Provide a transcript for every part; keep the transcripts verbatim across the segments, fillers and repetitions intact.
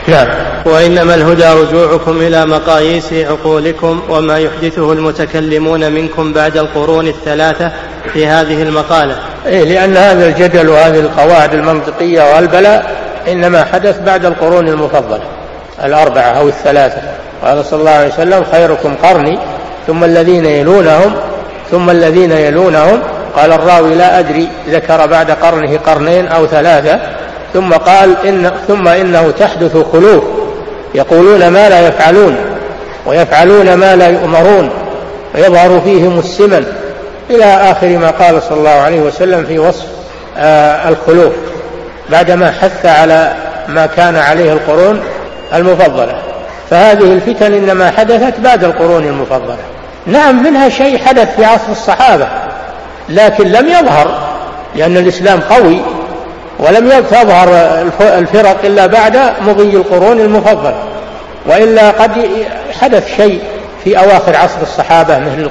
نعم. وإنما الهدى رجوعكم إلى مقاييس عقولكم وما يحدثه المتكلمون منكم بعد القرون الثلاثة في هذه المقالة. إيه، لأن هذا الجدل وهذه القواعد المنطقية والبلاء إنما حدث بعد القرون المفضلة الأربعة أو الثلاثة. قال صلى الله عليه وسلم: خيركم قرني ثم الذين يلونهم ثم الذين يلونهم. قال الراوي: لا أدري ذكر بعد قرنه قرنين أو ثلاثة، ثم قال إن ثم إنه تحدث خلوف يقولون ما لا يفعلون ويفعلون ما لا يؤمرون ويظهر فيهم السمن، إلى آخر ما قال صلى الله عليه وسلم في وصف آه الخلوف بعدما حث على ما كان عليه القرون المفضلة. فهذه الفتن إنما حدثت بعد القرون المفضلة. نعم، منها شيء حدث في عصر الصحابة لكن لم يظهر، لأن الإسلام قوي، ولم تظهر الفرق إلا بعد مضي القرون المفضلة، وإلا قد حدث شيء في أواخر عصر الصحابة مثل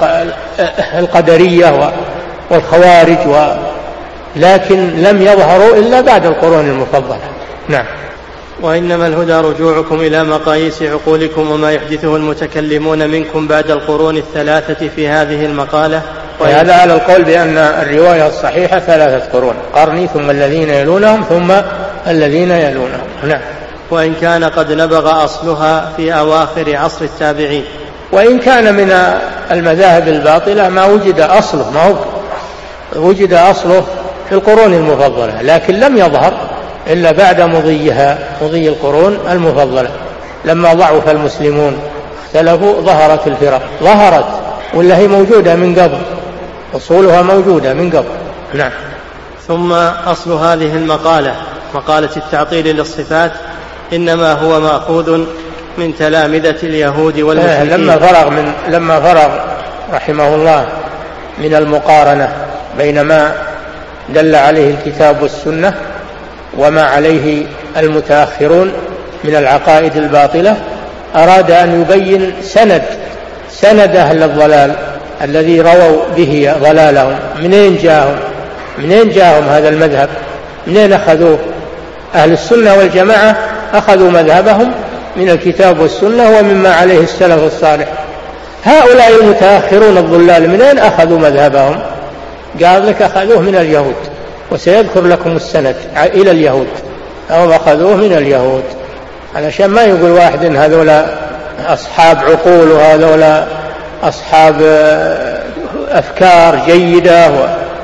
القدرية والخوارج، لكن لم يظهروا إلا بعد القرون المفضلة. نعم. وإنما الهدى رجوعكم إلى مقاييس عقولكم وما يحدثه المتكلمون منكم بعد القرون الثلاثة في هذه المقالة. وهذا على القول بأن الرواية الصحيحة ثلاثة قرون: قرني ثم الذين يلونهم ثم الذين يلونهم. نعم. وإن كان قد نبغ أصلها في أواخر عصر التابعين. وإن كان من المذاهب الباطلة ما وجد أصله، ما هو وجد أصله في القرون المفضلة، لكن لم يظهر إلا بعد مضيها، مضي القرون المفضلة. لما ضعف المسلمون اختلفوا ظهرت الفرق، ظهرت ولا هي موجودة من قبل، أصولها موجودة من قبل. نعم. ثم أصل هذه المقالة، مقالة التعطيل للصفات، إنما هو مأخوذ من تلامذة اليهود والمشركين. لما فرغ من لما فرغ رحمه الله من المقارنة بين ما دل عليه الكتاب والسنة وما عليه المتأخرون من العقائد الباطلة، أراد أن يبين سند سند أهل الضلال الذي رووا به ضلالهم، منين جاءهم منين جاءهم هذا المذهب، منين أخذوه. أهل السنة والجماعة أخذوا مذهبهم من الكتاب والسنة ومما عليه السلف الصالح. هؤلاء المتأخرون الضلال منين أخذوا مذهبهم؟ قال لك: أخذوه من اليهود، وسيذكر لكم السند إلى اليهود، أو أخذوه من اليهود، علشان ما يقول واحد إن هذولا أصحاب عقول وهذولا أصحاب أفكار جيدة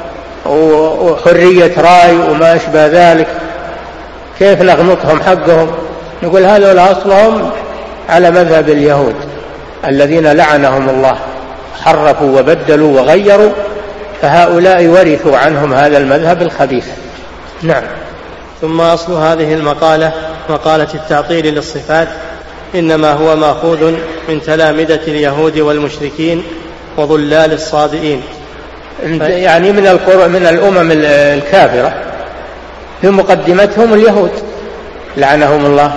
وحرية رأي وما أشبه ذلك، كيف نغنطهم حقهم؟ نقول هذولا أصلهم على مذهب اليهود الذين لعنهم الله، حرفوا وبدلوا وغيروا، فهؤلاء ورثوا عنهم هذا المذهب الخبيث. نعم. ثم أصل هذه المقالة، مقالة التعطيل للصفات، إنما هو مأخوذ من تلامذة اليهود والمشركين وضلال الصابئين، يعني من القرى من الأمم الكافرة، في مقدمتهم اليهود لعنهم الله،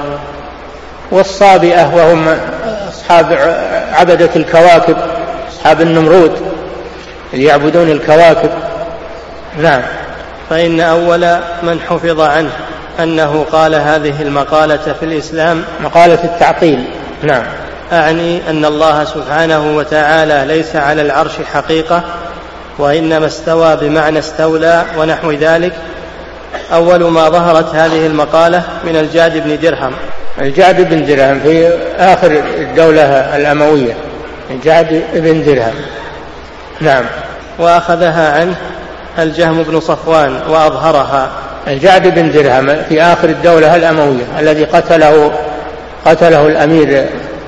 والصابئة وهم أصحاب عبدة الكواكب، أصحاب النمرود اللي يعبدون الكواكب. نعم. فإن أول من حفظ عنه أنه قال هذه المقالة في الإسلام مقالة التعطيل. نعم. أعني أن الله سبحانه وتعالى ليس على العرش حقيقة، وإنما استوى بمعنى استولى ونحو ذلك. أول ما ظهرت هذه المقالة من الجاد بن درهم. الجاد بن درهم في آخر الدولة الأموية، الجاد بن درهم. نعم. وأخذها عنه الجهم بن صفوان وأظهرها. الجعد بن درهم في آخر الدولة الأموية الذي قتله قتله الأمير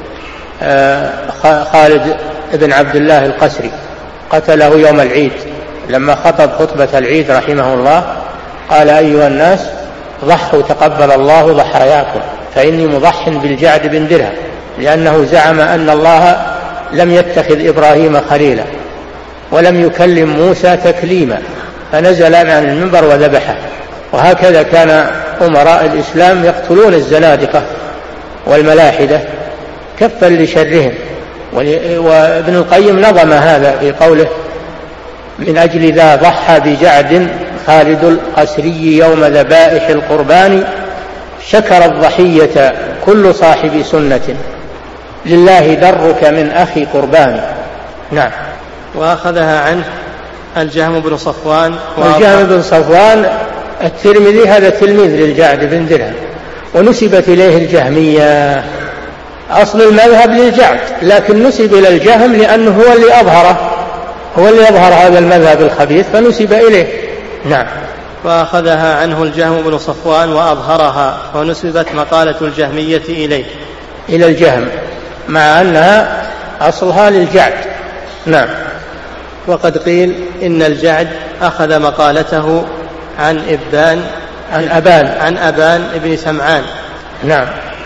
خالد بن عبد الله القسري، قتله يوم العيد لما خطب خطبة العيد رحمه الله، قال: أيها الناس ضحوا تقبل الله ضحاياكم، فإني مضح بالجعد بن درهم، لأنه زعم أن الله لم يتخذ إبراهيم خليلا ولم يكلم موسى تكليما، فنزل عن المنبر وذبحه. وهكذا كان أمراء الإسلام يقتلون الزنادقة والملاحدة كفا لشرهم. وابن القيم نظم هذا في قوله: من أجل ذا ضحى بجعد خالد القسري يوم ذبائح القربان، شكر الضحية كل صاحب سنة، لله درك من أخي قربان. نعم. وأخذها عنه الجهم بن صفوان. الجهم بن صفوان الترمذي هذا تلميذ للجعد بن درهم، ونسبت إليه الجهمية. أصل المذهب للجعد، لكن نسب إلى الجهم لأنه هو اللي أظهره، هو اللي يظهر هذا المذهب الخبيث فنسب إليه. نعم. وأخذها عنه الجهم بن صفوان وأظهرها، ونسبت مقالة الجهمية إليه، إلى الجهم، مع أنها أصلها للجعد. نعم. وقد قيل إن الجعد أخذ مقالته عن إبان عن أبان عن أبان ابن سمعان. نعم.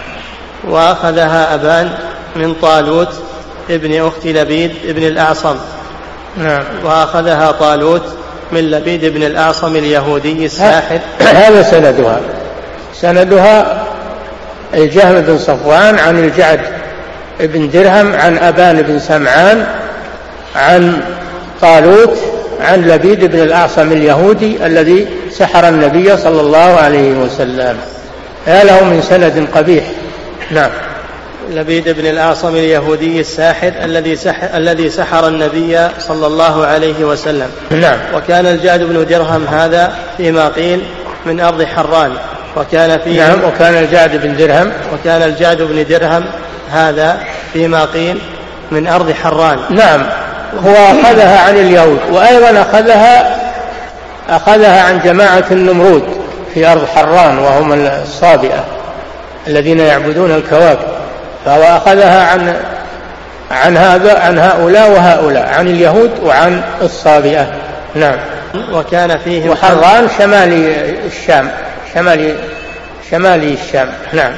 وأخذها أبان من طالوت ابن أخت لبيد ابن الأعصم. نعم. وأخذها طالوت من لبيد ابن الأعصم اليهودي الساحر. هذا سندها سندها الجهم بن صفوان عن الجعد ابن درهم عن أبان بن سمعان عن طالوت عن لبيد بن الأعصم اليهودي الذي سحر النبي صلى الله عليه وسلم. يا له من سند قبيح. نعم. لبيد بن الأعصم اليهودي الساحر الذي سحر, الذي سحر النبي صلى الله عليه وسلم. نعم. وكان الجعد بن درهم هذا فيما قيل من أرض حران، وكان فيه نعم. وكان الجعد بن درهم وكان الجعد بن درهم هذا فيما قيل من أرض حران. نعم. هو أخذها عن اليهود، وأيضا أخذها أخذها عن جماعة النمرود في أرض حران، وهم الصابئة الذين يعبدون الكواكب، فهو أخذها عن عن هذا عن هؤلاء وهؤلاء، عن اليهود وعن الصابئة. نعم. وكان فيه وحران شمالي الشام، شمالي شمالي الشام. نعم.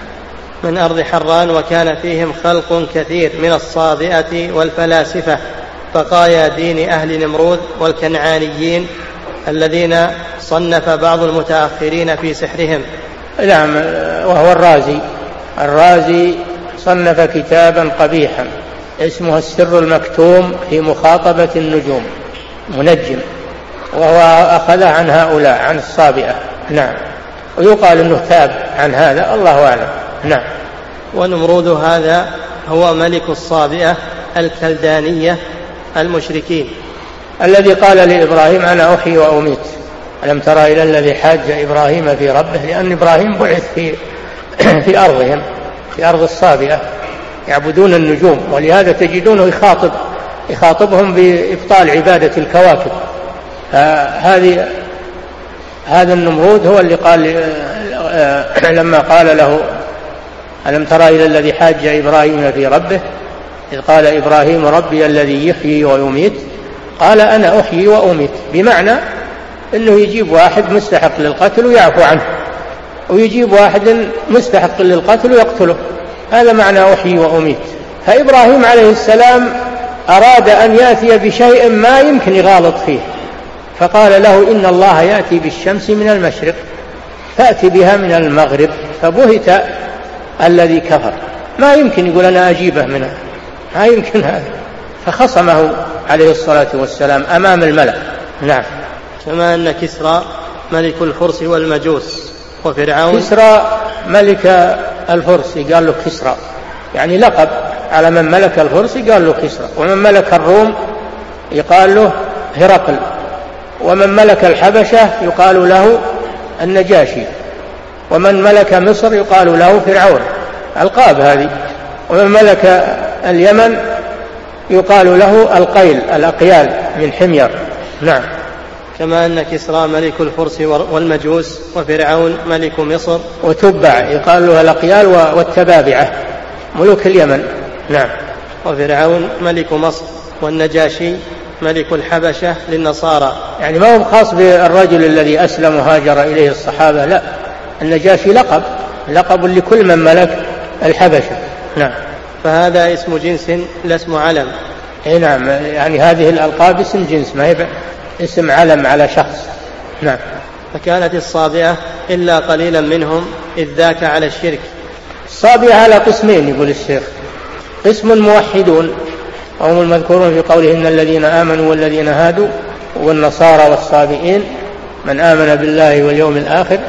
من أرض حران. وكان فيهم خلق كثير من الصابئة والفلاسفة، بقايا دين أهل نمرود والكنعانيين الذين صنف بعض المتأخرين في سحرهم. نعم. وهو الرازي الرازي صنف كتابا قبيحا اسمه السر المكتوم في مخاطبة النجوم، منجم، وهو أخذ عن هؤلاء عن الصابئة. نعم. ويقال أنه تاب عن هذا، الله أعلم. نعم. ونمرود هذا هو ملك الصابئة الكلدانية المشركين، الذي قال لإبراهيم أنا أحيي وأميت. ألم ترى إلى الذي حاج إبراهيم في ربه، لأن إبراهيم بعث في في أرضهم، في أرض الصابئة يعبدون النجوم، ولهذا تجدونه يخاطب يخاطبهم بإبطال عبادة الكواكب. هذه هذا النمرود هو اللي قال لما قال له ألم ترى إلى الذي حاج إبراهيم في ربه إذ قال إبراهيم ربي الذي يحيي ويميت، قال أنا أحيي وأميت، بمعنى أنه يجيب واحد مستحق للقتل ويعفو عنه، ويجيب واحد مستحق للقتل ويقتله، هذا معنى أحيي وأميت. فإبراهيم عليه السلام أراد أن يأتي بشيء ما يمكن يغالط فيه، فقال له إن الله يأتي بالشمس من المشرق فأتي بها من المغرب، فبهت الذي كفر، ما يمكن يقول أنا أجيبه منها، ما يمكن هذا، فخصمه عليه الصلاة والسلام أمام الملأ. نعم. كما أن كسرى ملك الفرس والمجوس، وفرعون كسرى ملك الفرس قال له كسرى، يعني لقب على من ملك الفرس قال له كسرى، ومن ملك الروم يقال له هرقل، ومن ملك الحبشة يقال له النجاشي، ومن ملك مصر يقال له فرعون، ألقاب هذه، ومن ملك اليمن يقال له القيل الأقيال من حمير. نعم. كما أن كسرى ملك الفرس والمجوس، وفرعون ملك مصر، وتبع يقال له الأقيال والتبابعة ملوك اليمن. نعم. وفرعون ملك مصر، والنجاشي ملك الحبشة للنصارى، يعني ما هو خاص بالرجل الذي أسلم وهاجر إليه الصحابة، لا، النجاشي لقب لقب لكل من ملك الحبشة. نعم. فهذا اسم جنس لا اسم علم. اي نعم، يعني هذه الألقاب اسم جنس، ما هي اسم علم على شخص. نعم. فكانت الصابئة إلا قليلا منهم إذ ذاك على الشرك. الصابئة على قسمين يقول الشيخ، قسم موحدون وهم المذكورون في قوله إن الذين آمنوا والذين هادوا والنصارى والصابئين من آمن بالله واليوم الآخر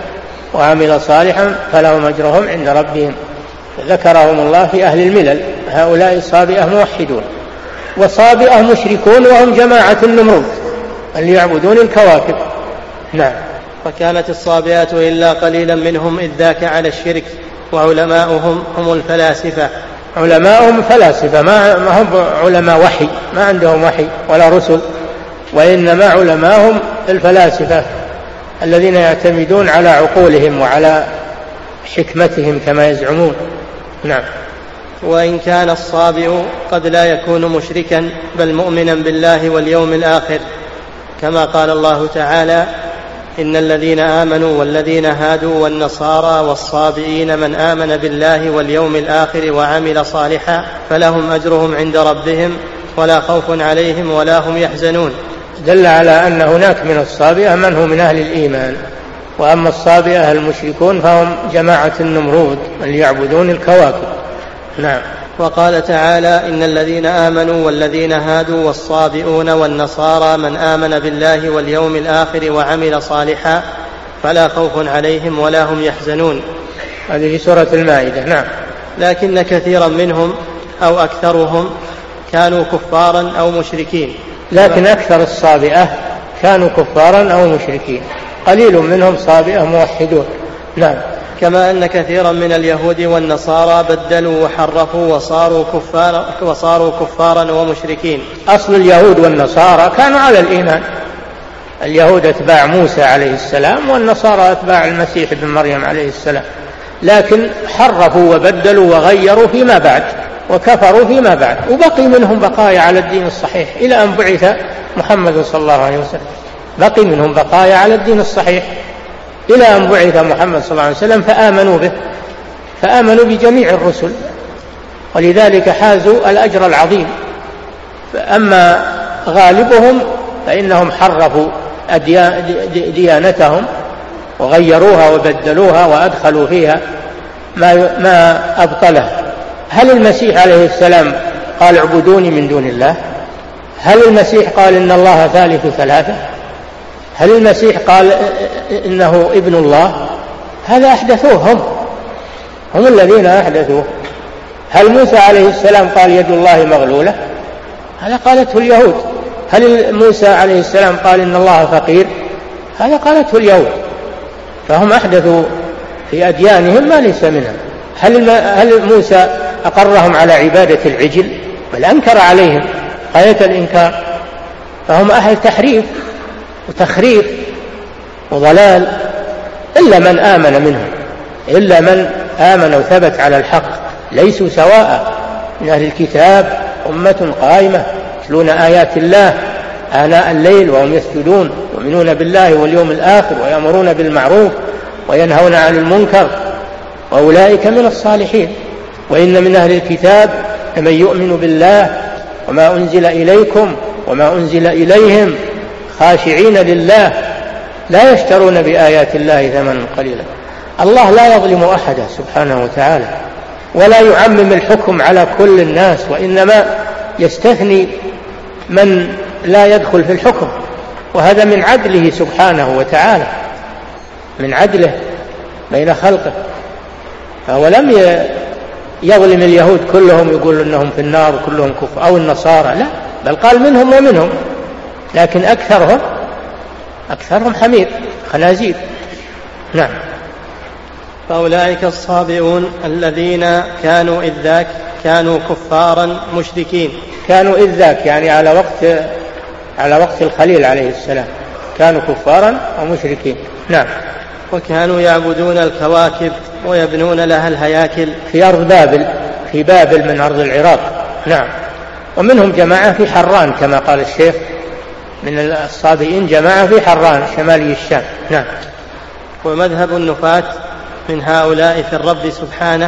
وعمل صالحا فلهم أجرهم عند ربهم. ذكرهم الله في أهل الملل، هؤلاء الصابئة موحدون، وصابئة مشركون وهم جماعة النمرود اللي يعبدون الكواكب. نعم. وكانت الصابئة إلا قليلا منهم إذ ذاك على الشرك، وعلماؤهم هم الفلاسفة. علماؤهم فلاسفة، ما هم علماء وحي، ما عندهم وحي ولا رسل، وإنما علماؤهم الفلاسفة الذين يعتمدون على عقولهم وعلى حكمتهم كما يزعمون. نعم. وإن كان الصابئ قد لا يكون مشركا بل مؤمنا بالله واليوم الآخر، كما قال الله تعالى: إن الذين آمنوا والذين هادوا والنصارى والصابئين من آمن بالله واليوم الآخر وعمل صالحا فلهم أجرهم عند ربهم ولا خوف عليهم ولا هم يحزنون. دل على أن هناك من الصابئة من هو من أهل الإيمان، وأما الصابئة المشركون فهم جماعة النمرود اللي يعبدون الكواكب. نعم. وقال تعالى: إن الذين آمنوا والذين هادوا والصابئون والنصارى من آمن بالله واليوم الآخر وعمل صالحا فلا خوف عليهم ولا هم يحزنون. هذه في سورة المائدة. نعم. لكن كثيرا منهم أو أكثرهم كانوا كفارا أو مشركين. لكن أكثر الصابئة كانوا كفارا أو مشركين، قليل منهم صابئة موحدون. نعم. كما أن كثيرا من اليهود والنصارى بدلوا وحرفوا وصاروا كفارا, وصاروا كفارا ومشركين. أصل اليهود والنصارى كانوا على الإيمان، اليهود أتباع موسى عليه السلام والنصارى أتباع المسيح ابن مريم عليه السلام، لكن حرفوا وبدلوا وغيروا فيما بعد وكفروا فيما بعد، وبقي منهم بقايا على الدين الصحيح إلى أن بعث محمد صلى الله عليه وسلم، بقي منهم بقايا على الدين الصحيح إلى أن بعث محمد صلى الله عليه وسلم فآمنوا به، فآمنوا بجميع الرسل، ولذلك حازوا الأجر العظيم. فأما غالبهم فإنهم حرفوا ديانتهم وغيروها وبدلوها وأدخلوا فيها ما ما أبطله. هل المسيح عليه السلام قال اعبدوني من دون الله؟ هل المسيح قال إن الله ثالث ثلاثة؟ هل المسيح قال إنه ابن الله؟ هذا أحدثوه هم هم الذين أحدثوه. هل موسى عليه السلام قال يد الله مغلولة؟ هذا قالته اليهود. هل موسى عليه السلام قال إن الله فقير؟ هذا قالته اليهود. فهم أحدثوا في أديانهم ما ليس منها. هل هل موسى أقرهم على عبادة العجل؟ بل أنكر عليهم غاية الإنكار. فهم أهل تحريف وتخريف وضلال، إلا من آمن منهم، إلا من آمن وثبت على الحق. ليسوا سواء، من أهل الكتاب أمة قائمة يتلون آيات الله آناء الليل وهم يسجدون، يؤمنون بالله واليوم الآخر ويأمرون بالمعروف وينهون عن المنكر، وأولئك من الصالحين. وإن من أهل الكتاب من يؤمن بالله وما أنزل إليكم وما أنزل إليهم خاشعين لله لا يشترون بآيات الله ثمنا قليلا. الله لا يظلم أحدا سبحانه وتعالى، ولا يعمم الحكم على كل الناس، وإنما يستثني من لا يدخل في الحكم، وهذا من عدله سبحانه وتعالى، من عدله بين خلقه. فهو لم يظلم اليهود كلهم يقول إنهم في النار وكلهم كفر، أو النصارى، لا، بل قال منهم ومنهم، لكن أكثرهم أكثرهم حمير خنازير. نعم. فأولئك الصابئون الذين كانوا إذ ذاك كانوا كفارا مشركين. كانوا إذ ذاك يعني على وقت على وقت الخليل عليه السلام كانوا كفارا ومشركين. نعم. وكانوا يعبدون الكواكب ويبنون لها الهياكل في أرض بابل، في بابل من أرض العراق. نعم. ومنهم جماعة في حران كما قال الشيخ، من الصابئين جماعة في حران شمالي الشام. نعم. ومذهب النفاة من هؤلاء في الرب سبحانه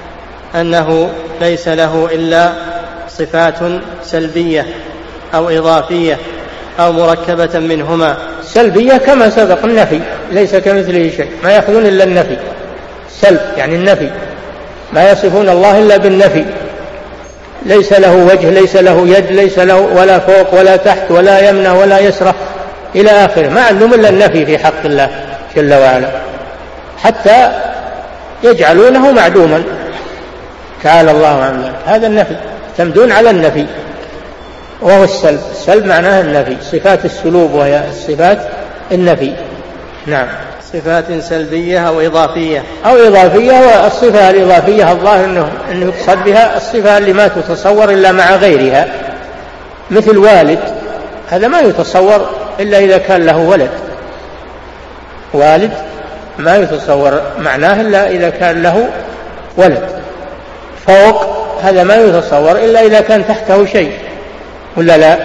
أنه ليس له إلا صفات سلبية أو إضافية أو مركبة منهما. سلبية كما سبق النفي، ليس كمثله شيء، ما يأخذون إلا النفي. سلب يعني النفي، ما يصفون الله إلا بالنفي، ليس له وجه، ليس له يد، ليس له ولا فوق ولا تحت ولا يمنى ولا يسرى إلى آخره، ما عندهم إلا النفي في حق الله جل وعلا. حتى يجعلونه معدوما، تعالى الله عن ذلك. هذا النفي، تمدون على النفي وهو السلب. السلب معناه النفي، صفات السلوب وهي الصفات النفي. نعم. صفات سلبية أو إضافية أو إضافية. والصفة الإضافية الظاهر أنه, إنه يقصد بها الصفة اللي ما تتصور إلا مع غيرها، مثل والد، هذا ما يتصور إلا إذا كان له ولد. والد ما يتصور معناه إلا إذا كان له ولد. فوق هذا ما يتصور إلا إذا كان تحته شيء، ولا لا؟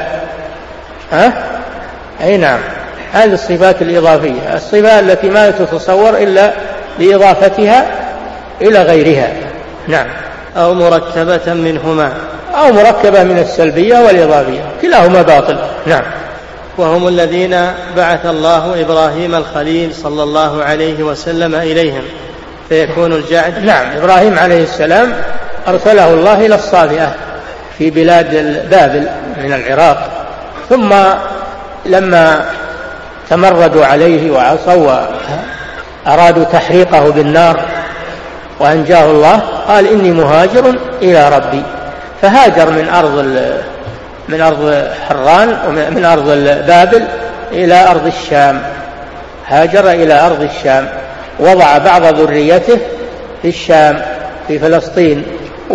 ها؟ أي نعم. هذه الصفات الإضافية، الصفة التي ما تتصور إلا بإضافتها إلى غيرها. نعم. أو مركبة منهما، أو مركبة من السلبية والإضافية، كلاهما باطل. نعم. وهم الذين بعث الله إبراهيم الخليل صلى الله عليه وسلم إليهم، فيكون الجعد. نعم. إبراهيم عليه السلام أرسله الله إلى الصابئة في بلاد بابل من العراق، ثم لما تمردوا عليه وعصوا أرادوا تحريقه بالنار وأنجاه الله، قال إني مهاجر إلى ربي، فهاجر من أرض من أرض حران ومن أرض بابل إلى أرض الشام، هاجر إلى أرض الشام، وضع بعض ذريته في الشام في فلسطين،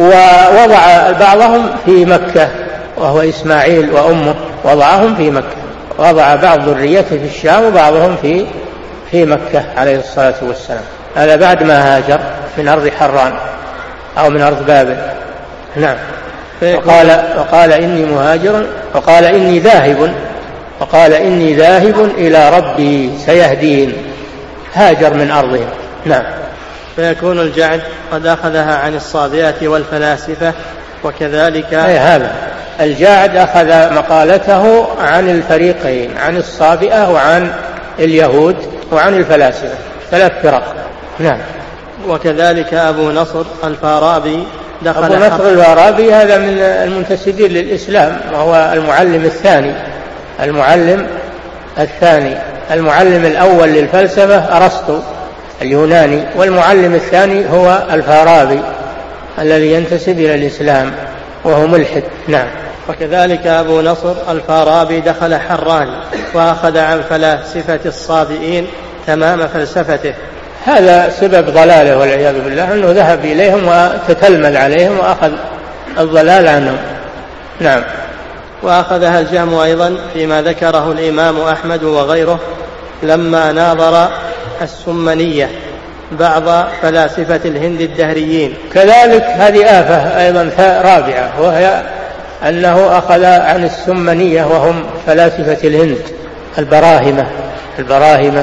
ووضع بعضهم في مكة وهو إسماعيل وأمه، وضعهم في مكة، وضع بعض ذريته في الشام وبعضهم في في مكة عليه الصلاة والسلام. هذا بعد ما هاجر من أرض حران أو من أرض بابل. نعم. وقال, وقال إني مهاجر، وقال إني ذاهب، وقال إني ذاهب إلى ربي سيهدين، هاجر من أرضهم. نعم. فيكون الجعد قد أخذها عن الصابئة والفلاسفة، وكذلك أي هذا الجاعد أخذ مقالته عن الفريقين، عن الصابئة وعن اليهود وعن الفلاسفة، ثلاث فرق. نعم. وكذلك أبو نصر الفارابي دخل. أبو نصر الفارابي هذا من المنتسبين للإسلام، وهو المعلم الثاني المعلم الثاني المعلم الأول للفلسفة أرسطو اليوناني، والمعلم الثاني هو الفارابي الذي ينتسب إلى الإسلام وهو ملحد. نعم. وكذلك أبو نصر الفارابي دخل حران وأخذ عن فلاسفة الصابئين تمام فلسفته. هذا سبب ضلاله والعياذ بالله، أنه ذهب إليهم وتتلمذ عليهم وأخذ الضلال عنهم. نعم. وأخذها الجهم أيضا فيما ذكره الإمام أحمد وغيره لما ناظر السمنية بعض فلاسفة الهند الدهريين. كذلك هذه آفة أيضا رابعة، وهي أنه أخذ عن السمنية وهم فلاسفة الهند البراهمة. البراهمة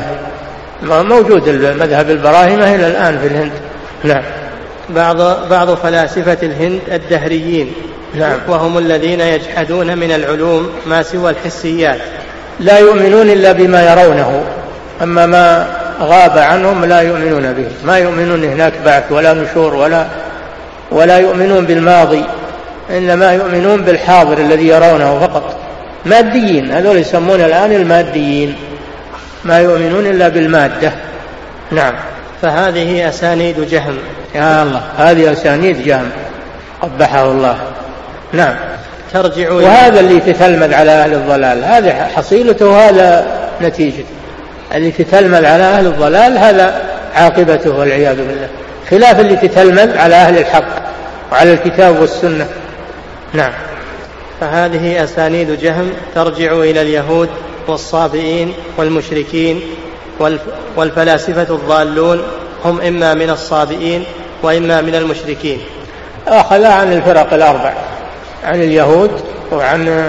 موجود المذهب البراهمة إلى الآن في الهند. نعم. بعض بعض فلاسفة الهند الدهريين. نعم. وهم الذين يجحدون من العلوم ما سوى الحسيات، لا يؤمنون إلا بما يرونه، أما ما غاب عنهم لا يؤمنون به، ما يؤمنون هناك بعث ولا نشور ولا ولا يؤمنون بالماضي، إنما يؤمنون بالحاضر الذي يرونه فقط. ماديين، هذول يسمون الآن الماديين، ما يؤمنون إلا بالمادة. نعم. فهذه أسانيد جهم. يا الله، هذه أسانيد جهم قبحه الله. نعم. ترجع. وهذا اللي تتلمذ على أهل الضلال، هذا حصيلته، هذا نتيجة. اللي تتلمذ على أهل الضلال هذا عاقبته والعياذ بالله، خلاف اللي تتلمذ على أهل الحق وعلى الكتاب والسنة. نعم. فهذه أسانيد جهم ترجع إلى اليهود والصابئين والمشركين والفلاسفة الضالون، هم إما من الصابئين وإما من المشركين. أخذ عن الفرق الأربع، عن اليهود وعن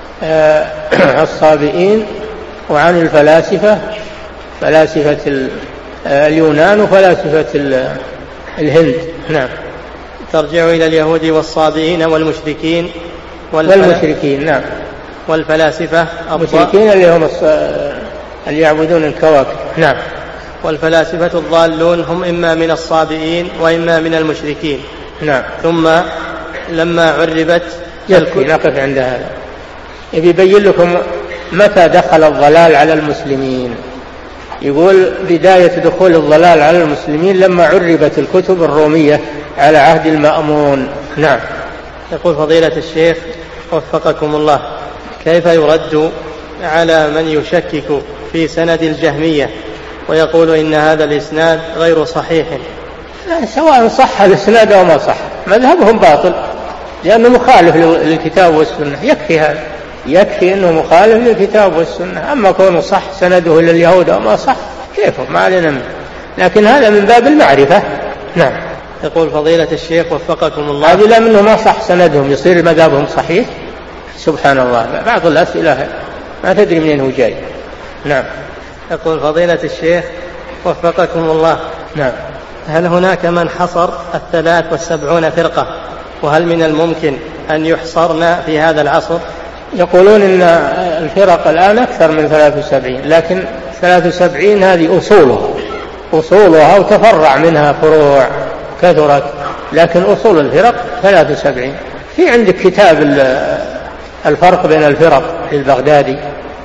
الصابئين وعن الفلاسفة، فلاسفة اليونان وفلاسفة الهند. نعم. ترجع إلى اليهود والصابئين والمشركين والمشركين. نعم. والفلاسفة المشركين اللي هم اللي يعبدون الكواكب. نعم. والفلاسفة الضالون هم إما من الصابئين وإما من المشركين. نعم. ثم لما عربت يكفي نقف عند هذا، يبين لكم متى دخل الضلال على المسلمين. يقول بداية دخول الضلال على المسلمين لما عربت الكتب الرومية على عهد المأمون. نعم. يقول فضيلة الشيخ وفقكم الله: كيف يرد على من يشكك في سند الجهمية ويقول إن هذا الإسناد غير صحيح؟ سواء صح الإسناد أو ما صح مذهبهم باطل، لأنه مخالف للكتاب والسنة. يكفي هذا، يكفي أنه مخالف للكتاب والسنة. أما كونه صح سنده لليهود أو ما صح كيفه ما علينا منه، لكن هذا من باب المعرفة. نعم. يقول فضيلة الشيخ وفقكم الله: هذا لا منه ما صح سندهم يصير مذهبهم صحيح؟ سبحان الله، بعض الأسئلة ما تدري منين هو جاي. نعم. يقول فضيلة الشيخ وفقكم الله: نعم. هل هناك من حصر الثلاث والسبعون فرقة، وهل من الممكن أن يحصرنا في هذا العصر؟ يقولون إن الفرق الآن أكثر من ثلاث وسبعين، لكن ثلاث وسبعين هذه أصوله أصولها وتفرع منها فروع كثرت، لكن أصول الفرق ثلاث وسبعين. في عندك كتاب الفرق بين الفرق للبغدادي،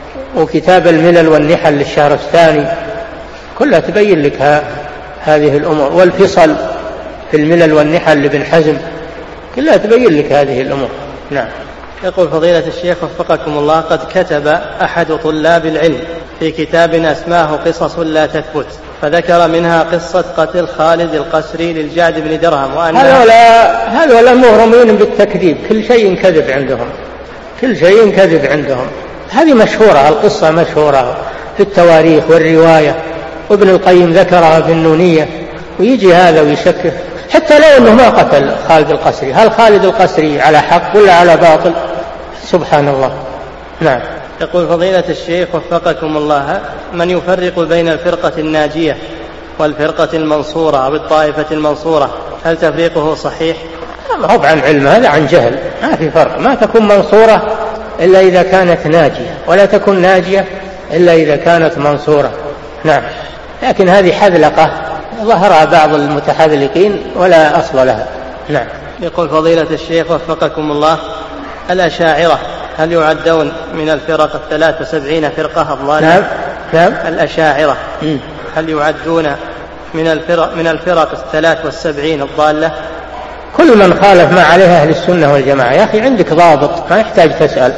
وكتاب الملل والنحل للشهرستاني، كلها تبين لك هذه الأمور، والفصل في الملل والنحل لابن حزم، كلها تبين لك هذه الأمور. نعم. يقول فضيلة الشيخ وفقكم الله: قد كتب أحد طلاب العلم في كتاب أسماه قصص لا تثبت، فذكر منها قصة قتل خالد القسري للجعد بن درهم، وأن هذولا هذولا مهرمين بالتكذيب، كل شيء كذب عندهم، كل شيء كذب عندهم. هذه مشهورة، القصة مشهورة في التواريخ والرواية، وابن القيم ذكرها في النونية، ويجي هذا ويشكك حتى لو أنه ما قتل خالد القسري. هل خالد القسري على حق ولا على باطل؟ سبحان الله. نعم. يقول فضيلة الشيخ وفقكم الله: من يفرق بين الفرقة الناجية والفرقة المنصورة أو الطائفة المنصورة، هل تفريقه صحيح؟ ما هو عن علم، هذا عن جهل. ما في فرق، ما تكون منصورة إلا إذا كانت ناجية، ولا تكون ناجية إلا إذا كانت منصورة. نعم. لكن هذه حذلقة ظهرها بعض المتحذلقين ولا أصل لها. نعم. يقول فضيلة الشيخ وفقكم الله: الأشاعرة هل يعدون من الفرق الثلاث وسبعين فرقة الضالة؟ نعم. نعم. الأشاعرة م. هل يعدون من الفرق, من الفرق الثلاث والسبعين الضالة؟ كل من خالف ما عليه أهل السنة والجماعة. يا أخي عندك ضابط، ما يحتاج تسأل.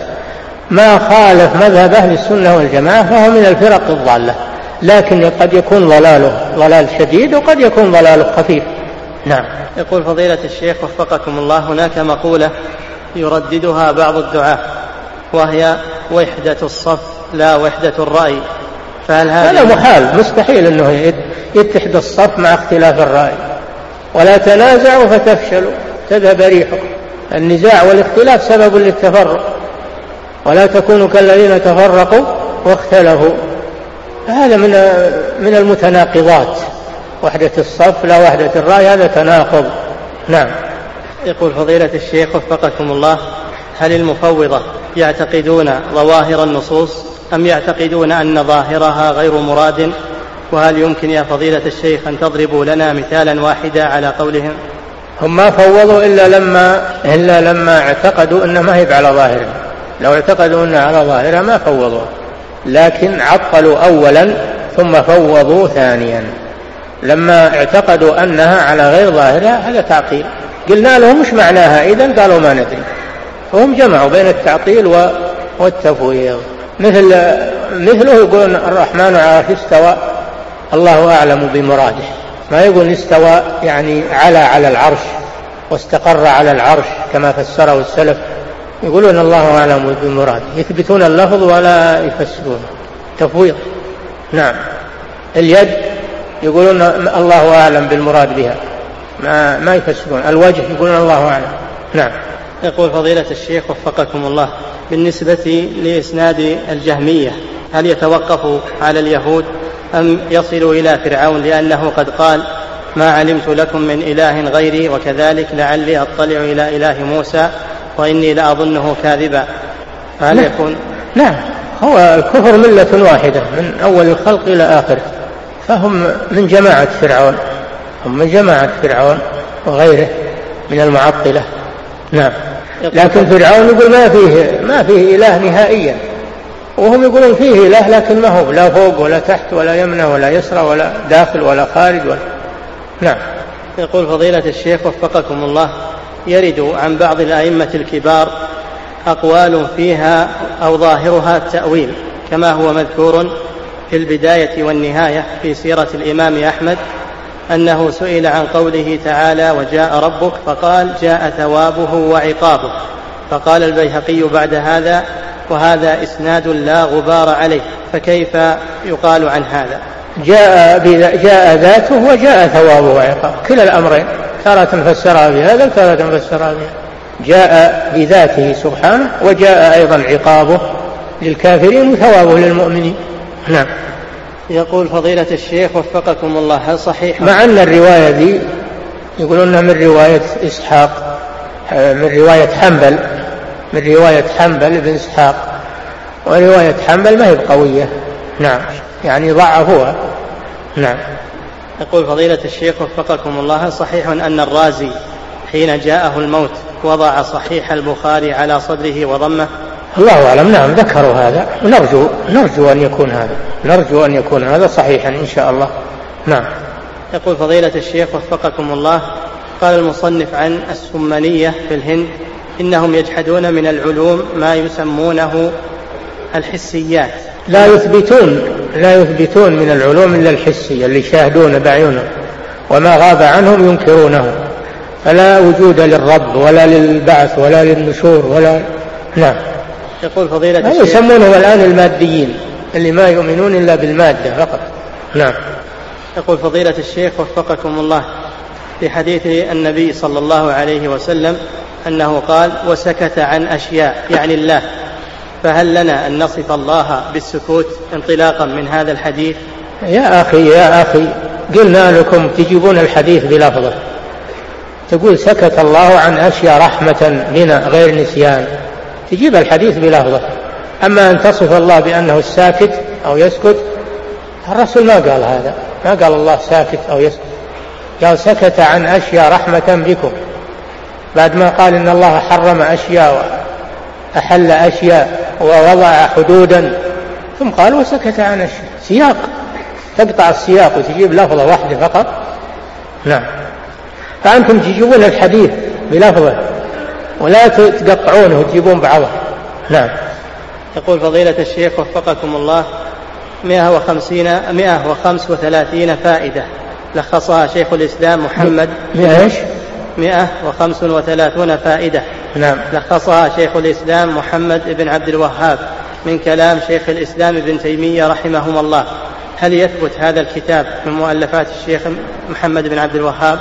ما خالف مذهب أهل السنة والجماعة فهو من الفرق الضالة، لكن قد يكون ضلاله ضلال شديد وقد يكون ضلاله خفيف. نعم. يقول فضيلة الشيخ وفقكم الله: هناك مقولة يرددها بعض الدعاة، وهي وحدة الصف لا وحدة الرأي، فهل هذا محال؟ مستحيل أنه يتحد الصف مع اختلاف الرأي. ولا تنازعوا فتفشلوا تذهب ريحكم. النزاع والاختلاف سبب للتفرق، ولا تكونوا كالذين تفرقوا واختلفوا. هذا من من المتناقضات، وحدة الصف لا وحدة الرأي، هذا تناقض. نعم. يقول فضيلة الشيخ وفقكم الله: هل المفوضة يعتقدون ظواهر النصوص أم يعتقدون أن ظاهرها غير مراد؟ وهل يمكن يا فضيلة الشيخ أن تضربوا لنا مثالا واحدا على قولهم؟ هم ما فوضوا إلا لما إلا لما اعتقدوا أنها ما هي على ظاهرها. لو اعتقدوا أنها على ظاهرها ما فوضوا، لكن عطلوا أولا ثم فوضوا ثانيا. لما اعتقدوا أنها على غير ظاهرها هذا تعطيل. قلنا لهم مش معناها إذن، قالوا ما ندري، فهم جمعوا بين التعطيل والتفويض. مثل مثله يقولون الرحمن على استوى الله أعلم بمراده، ما يقول استوى يعني على على العرش واستقر على العرش كما فسره السلف، يقولون الله أعلم بمراده، يثبتون اللفظ ولا يفسرون. تفويض. نعم. اليد يقولون الله أعلم بالمراد بها، ما ما يفسرون. الوجه يقولون الله أعلم. نعم. يقول فضيلة الشيخ وفقكم الله: بالنسبة لإسناد الجهمية هل يتوقف على اليهود أم يصل إلى فرعون، لأنه قد قال ما علمت لكم من إله غيري وكذلك لعلي أطلع إلى إله موسى وإني لأظنه كاذبا، فهل نعم. يكون؟ نعم. هو الكفر ملة واحدة من أول الخلق إلى آخره، فهم من جماعة فرعون، هم من جماعة فرعون وغيره من المعطلة. نعم. لكن فرعون يقول ما فيه ما فيه إله نهائيا، وهم يقولون فيه إله لكن ما هو لا فوق ولا تحت ولا يمنى ولا يسرى ولا داخل ولا خارج ولا. نعم. يقول فضيلة الشيخ وفقكم الله، يرد عن بعض الأئمة الكبار أقوال فيها أو ظاهرها التأويل كما هو مذكور في البداية والنهاية في سيرة الإمام أحمد أنه سئل عن قوله تعالى وجاء ربك فقال جاء ثوابه وعقابه، فقال البيهقي بعد هذا وهذا إسناد لا غبار عليه، فكيف يقال عن هذا؟ جاء, جاء ذاته وجاء ثوابه وعقابه، كلا الأمرين، تارة فسرها بهذا وتارة فسرها بهذا. جاء بذاته سبحانه وجاء أيضا عقابه للكافرين وثوابه للمؤمنين. نعم. يقول فضيلة الشيخ وفقكم الله، هل صحيح مع أن الرواية دي يقولون من رواية إسحاق من رواية حنبل من رواية حنبل بن إسحاق، ورواية حنبل ما هي قوية. نعم، يعني ضعفوها. نعم. يقول فضيلة الشيخ وفقكم الله، هل صحيح أن الرازي حين جاءه الموت وضع صحيح البخاري على صدره وضمه؟ الله أعلم. نعم، ذكروا هذا، ونرجو نرجو أن يكون هذا نرجو أن يكون هذا صحيحا إن شاء الله. نعم. يقول فضيلة الشيخ وفقكم الله، قال المصنف عن السمنية في الهند إنهم يجحدون من العلوم ما يسمونه الحسيات، لا يثبتون لا يثبتون من العلوم إلا الحسية اللي يشاهدون بعيونهم، وما غاب عنهم ينكرونه، فلا وجود للرب ولا للبعث ولا للنشور ولا. نعم. يقول فضيلة الشيخ يسمونهم الآن الماديين اللي ما يؤمنون إلا بالمادة فقط. نعم. يقول فضيلة الشيخ وفقكم الله، في حديث النبي صلى الله عليه وسلم أنه قال وسكت عن أشياء يعني الله، فهل لنا أن نصف الله بالسكوت انطلاقا من هذا الحديث؟ يا أخي يا أخي قلنا لكم تجيبون الحديث بلفظه، تقول سكت الله عن أشياء رحمة بنا غير نسيان، تجيب الحديث بلفظه. أما أن تصف الله بأنه الساكت أو يسكت، الرسول ما قال هذا، ما قال الله ساكت أو يسكت، قال سكت عن أشياء رحمة بكم، بعد ما قال إن الله حرم أشياء وأحل أشياء ووضع حدودا، ثم قال وسكت عن أشياء. سياق، تقطع السياق وتجيب لفظة واحدة فقط. نعم. فأنتم تجيبون الحديث بلفظه ولا تقطعونه وتجيبون بعضه. نعم. يقول فضيلة الشيخ وفقكم الله، مئة وخمس وثلاثين فائدة لخصها شيخ الإسلام محمد مئة مئة وخمس وثلاثون فائدة. نعم. لخصها شيخ الإسلام محمد بن عبد الوهاب من كلام شيخ الإسلام ابن تيمية رحمهما الله، هل يثبت هذا الكتاب من مؤلفات الشيخ محمد بن عبد الوهاب؟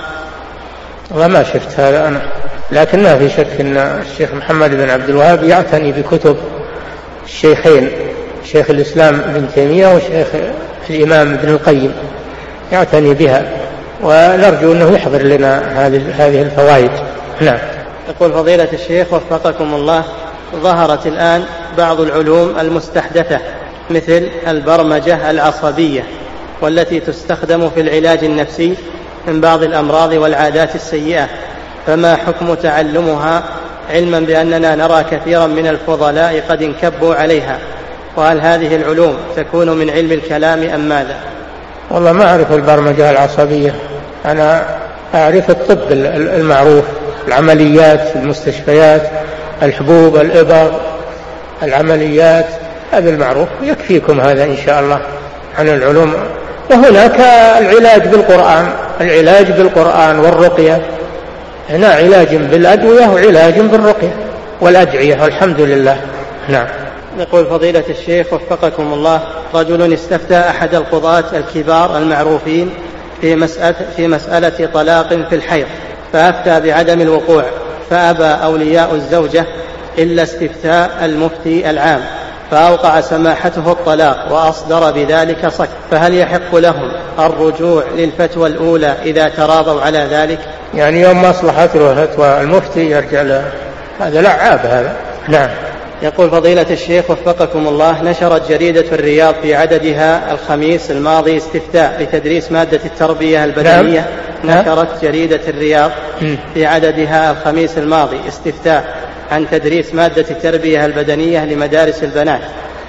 وما شفت هذا أنا، لكن ما في شك أن الشيخ محمد بن عبد الوهاب يعتني بكتب الشيخين، شيخ الإسلام ابن تيمية وشيخ الإمام ابن القيم، يعتني بها، ونرجو أنه يحضر لنا هذه الفوائد. نعم. يقول فضيلة الشيخ وفقكم الله، ظهرت الآن بعض العلوم المستحدثة مثل البرمجة العصبية، والتي تستخدم في العلاج النفسي من بعض الأمراض والعادات السيئة، فما حكم تعلمها علما بأننا نرى كثيرا من الفضلاء قد انكبوا عليها، وهل هذه العلوم تكون من علم الكلام أم ماذا؟ والله ما أعرف البرمجة العصبية، أنا أعرف الطب المعروف، العمليات، المستشفيات، الحبوب، الإبر، العمليات، هذا المعروف، يكفيكم هذا إن شاء الله عن العلوم. وهناك العلاج بالقرآن، العلاج بالقرآن والرقية، هنا علاج بالأدوية وعلاج بالرقية والأدعية والحمد لله. نعم. يقول فضيلة الشيخ وفقكم الله، رجل استفتى أحد القضاة الكبار المعروفين في مسألة, في مسألة طلاق في الحيض، فأفتى بعدم الوقوع، فأبى أولياء الزوجة إلا استفتاء المفتي العام، فأوقع سماحته الطلاق وأصدر بذلك صك، فهل يحق لهم الرجوع للفتوى الأولى إذا تراضوا على ذلك؟ يعني يوم مصلحته فتوى المفتي يرجع له، هذا لعاب هذا. نعم. يقول فضيلة الشيخ وفقكم الله، نشرت جريدة الرياض في عددها الخميس الماضي استفتاء لتدريس مادة التربية البدنية. نعم. نشرت جريدة الرياض في عددها الخميس الماضي استفتاء عن تدريس مادة التربية البدنية لمدارس البنات،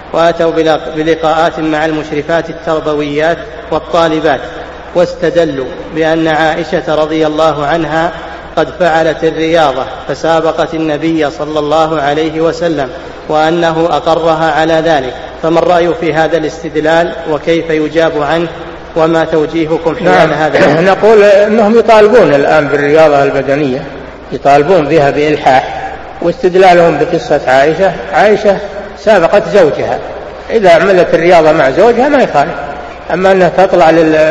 وأتوا بلقاءات مع المشرفات التربويات والطالبات، واستدلوا بأن عائشة رضي الله عنها قد فعلت الرياضة فسابقت النبي صلى الله عليه وسلم، وأنه أقرها على ذلك. فما الرأي في هذا الاستدلال وكيف يجاب عنه، وما توجيهكم حيال نعم. هذا؟ نقول أنهم يطالبون الآن بالرياضة البدنية، يطالبون بها بإلحاح، واستدلالهم بقصة عائشة. عائشة سابقت زوجها، إذا عملت الرياضة مع زوجها ما يخالف. أما أنها تطلع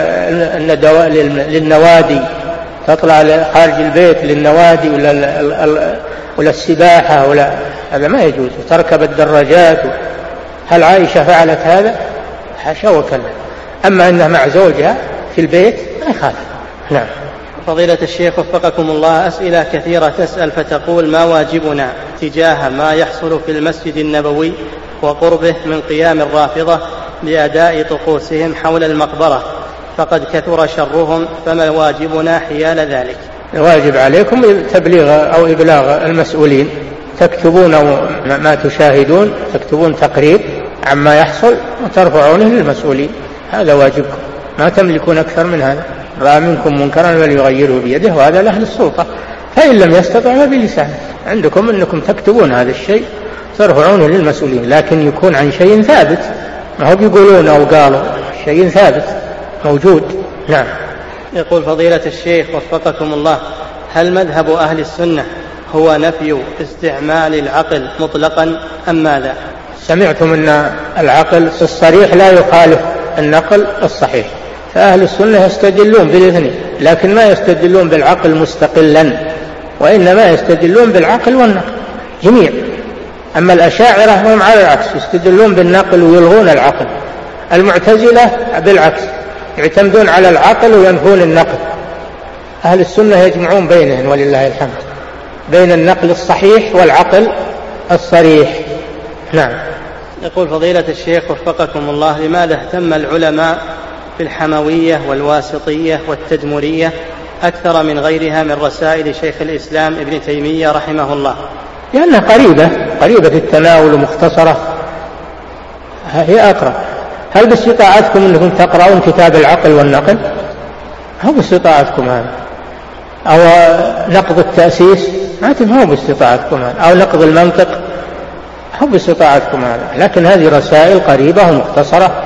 للنوادي، تطلع خارج البيت للنوادي ولا, ولا السباحة ولا، هذا ما يجوز. تركب الدراجات. هل عائشة فعلت هذا؟ حاشا وكلا. أما أنها مع زوجها في البيت ما يخالف. نعم. فضيلة الشيخ وفقكم الله، أسئلة كثيرة تسأل فتقول: ما واجبنا تجاه ما يحصل في المسجد النبوي وقربه من قيام الرافضة لأداء طقوسهم حول المقبرة، فقد كثر شرهم، فما واجبنا حيال ذلك؟ الواجب عليكم تبليغ أو إبلاغ المسؤولين، تكتبون ما تشاهدون، تكتبون تقرير عما يحصل وترفعونه للمسؤولين، هذا واجبكم، ما تملكون أكثر من هذا. رأى منكم منكرا فليغيره بيده، وهذا لأهل السلطة، فإن لم يستطع بلسانه. عندكم أنكم تكتبون هذا الشيء ترفعونه للمسؤولين، لكن يكون عن شيء ثابت، ما هو بيقولون أو قالوا، شيء ثابت موجود. نعم. يقول فضيلة الشيخ وفقكم الله: هل مذهب أهل السنة هو نفي استعمال العقل مطلقا أم ماذا؟ سمعتم أن العقل الصريح لا يخالف النقل الصحيح، فأهل السنة يستدلون بالاثنين، لكن ما يستدلون بالعقل مستقلا، وإنما يستدلون بالعقل والنقل جميع. أما الأشاعرة هم على العكس، يستدلون بالنقل ويلغون العقل. المعتزلة بالعكس، يعتمدون على العقل وينفون النقل. أهل السنة يجمعون بينهم ولله الحمد، بين النقل الصحيح والعقل الصريح. نعم. يقول فضيلة الشيخ وفقكم الله: لماذا اهتم العلماء في الحموية والواسطية والتدمرية أكثر من غيرها من رسائل شيخ الإسلام ابن تيمية رحمه الله؟ لأنها قريبة قريبة التناول ومختصرة، هي أقرأ. هل باستطاعتكم أنكم تقرأون كتاب العقل والنقل؟ هو باستطاعتكم هذا؟ أو نقض التأسيس؟ ما هو باستطاعتكم هذا؟ أو نقض المنطق؟ هو باستطاعتكم هذا؟ لكن هذه رسائل قريبة ومختصرة.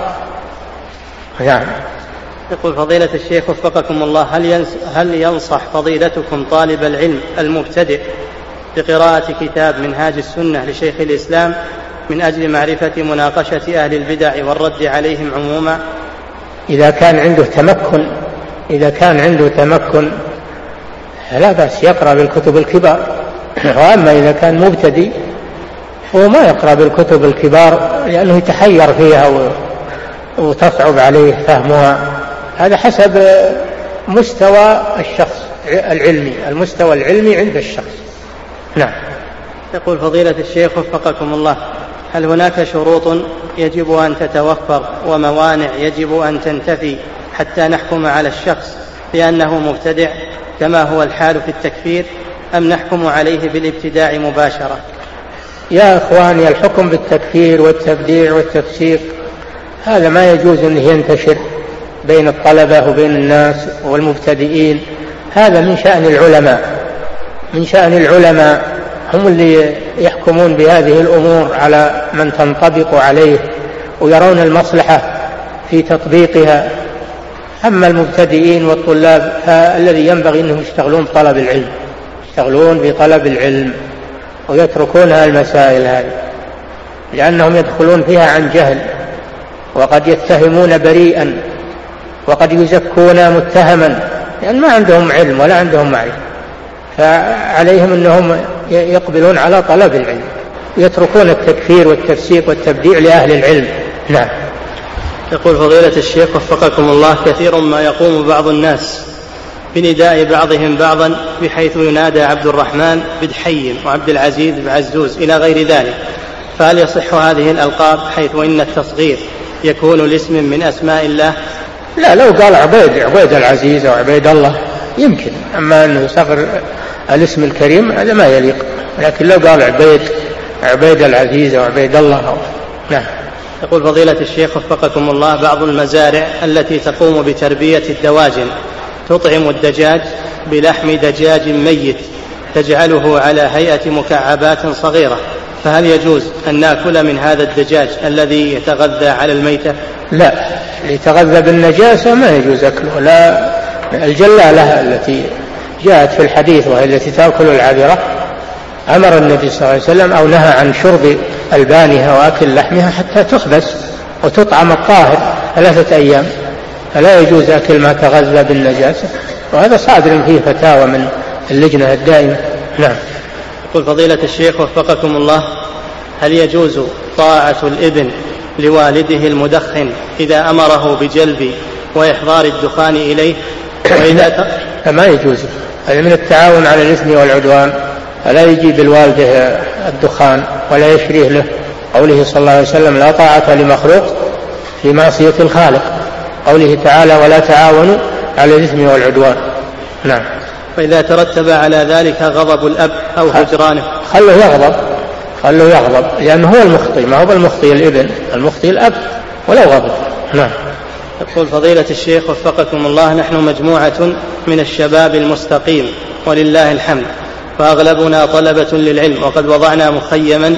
نعم. يقول فضيلة الشيخ وفقكم الله: هل هل ينصح فضيلتكم طالب العلم المبتدئ بقراءة كتاب منهاج السنة لشيخ الإسلام من أجل معرفة مناقشة أهل البدع والرد عليهم عموما؟ إذا كان عنده تمكن إذا كان عنده تمكن لا بأس يقرأ بالكتب الكبار. وأما إذا كان مبتدئ هو ما يقرأ بالكتب الكبار، لأنه يتحير فيها وتصعب عليه فهمها. هذا حسب مستوى الشخص العلمي، المستوى العلمي عند الشخص. نعم. يقول فضيلة الشيخ وفقكم الله: هل هناك شروط يجب أن تتوفر وموانع يجب أن تنتفي حتى نحكم على الشخص بأنه مبتدع كما هو الحال في التكفير، أم نحكم عليه بالابتداع مباشرة؟ يا إخواني، الحكم بالتكفير والتبديع والتفسيق هذا ما يجوز أن ينتشر بين الطلبة وبين الناس والمبتدئين. هذا من شأن العلماء من شأن العلماء هم اللي يحكمون بهذه الأمور على من تنطبق عليه ويرون المصلحة في تطبيقها. أما المبتدئين والطلاب فالذي ينبغي أنهم يشتغلون بطلب العلم يشتغلون بطلب العلم ويتركون المسائل هذه، لأنهم يدخلون فيها عن جهل، وقد يتهمون بريئا وقد يزكون متهما، لأن ما عندهم علم ولا عندهم معرفة. فعليهم أنهم يقبلون على طلب العلم، يتركون التكفير والتفسيق والتبديع لأهل العلم. نعم. يقول فضيلة الشيخ وفقكم الله: كثير ما يقوم بعض الناس بنداء بعضهم بعضا بحيث ينادى عبد الرحمن بن حيم وعبد العزيز بن عزوز إلى غير ذلك، فهل يصح هذه الألقاب حيث إن التصغير يكون لاسم من أسماء الله؟ لا، لو قال عبيد عبيد العزيز أو عبيد الله يمكن، أما أنه يصغر الاسم الكريم هذا ما يليق. لكن لو قال عبيد عبيد العزيز أو عبيد الله أو... نعم. يقول فضيلة الشيخ وفقكم الله، بعض المزارع التي تقوم بتربية الدواجن تطعم الدجاج بلحم دجاج ميت تجعله على هيئة مكعبات صغيرة، فهل يجوز أن نأكل من هذا الدجاج الذي يتغذى على الميتة؟ لا، يتغذى بالنجاسة ما يجوز أكله. لا، الجلالة التي جاءت في الحديث وهي التي تأكل العذرة أمر النبي صلى الله عليه وسلم أو نهى عن شرب ألبانها وأكل لحمها حتى تخبز وتطعم الطاهر ثلاثة أيام، فلا يجوز أكل ما تغذى بالنجاسة، وهذا صادر فيه فتاوى من اللجنة الدائمة. نعم. يقول فضيلة الشيخ وفقكم الله، هل يجوز طاعة الابن لوالده المدخن إذا أمره بجلب وإحضار الدخان إليه؟ وإذا ما يجوز، هذا من التعاون على الإثم والعدوان، فلا يجيب الوالده الدخان ولا يشريه له. قوله صلى الله عليه وسلم لا طاعة لمخلوق في معصية الخالق، قوله تعالى ولا تعاونوا على الإثم والعدوان. نعم. فإذا ترتب على ذلك غضب الأب أو هجرانه خله يغضب، خله يغضب لأنه هو المخطئ، ما هو المخطئ الابن، المخطئ الأب ولو غضب. نعم. يقول فضيلة الشيخ وفقكم الله، نحن مجموعة من الشباب المستقيم ولله الحمد، فأغلبنا طلبة للعلم، وقد وضعنا مخيما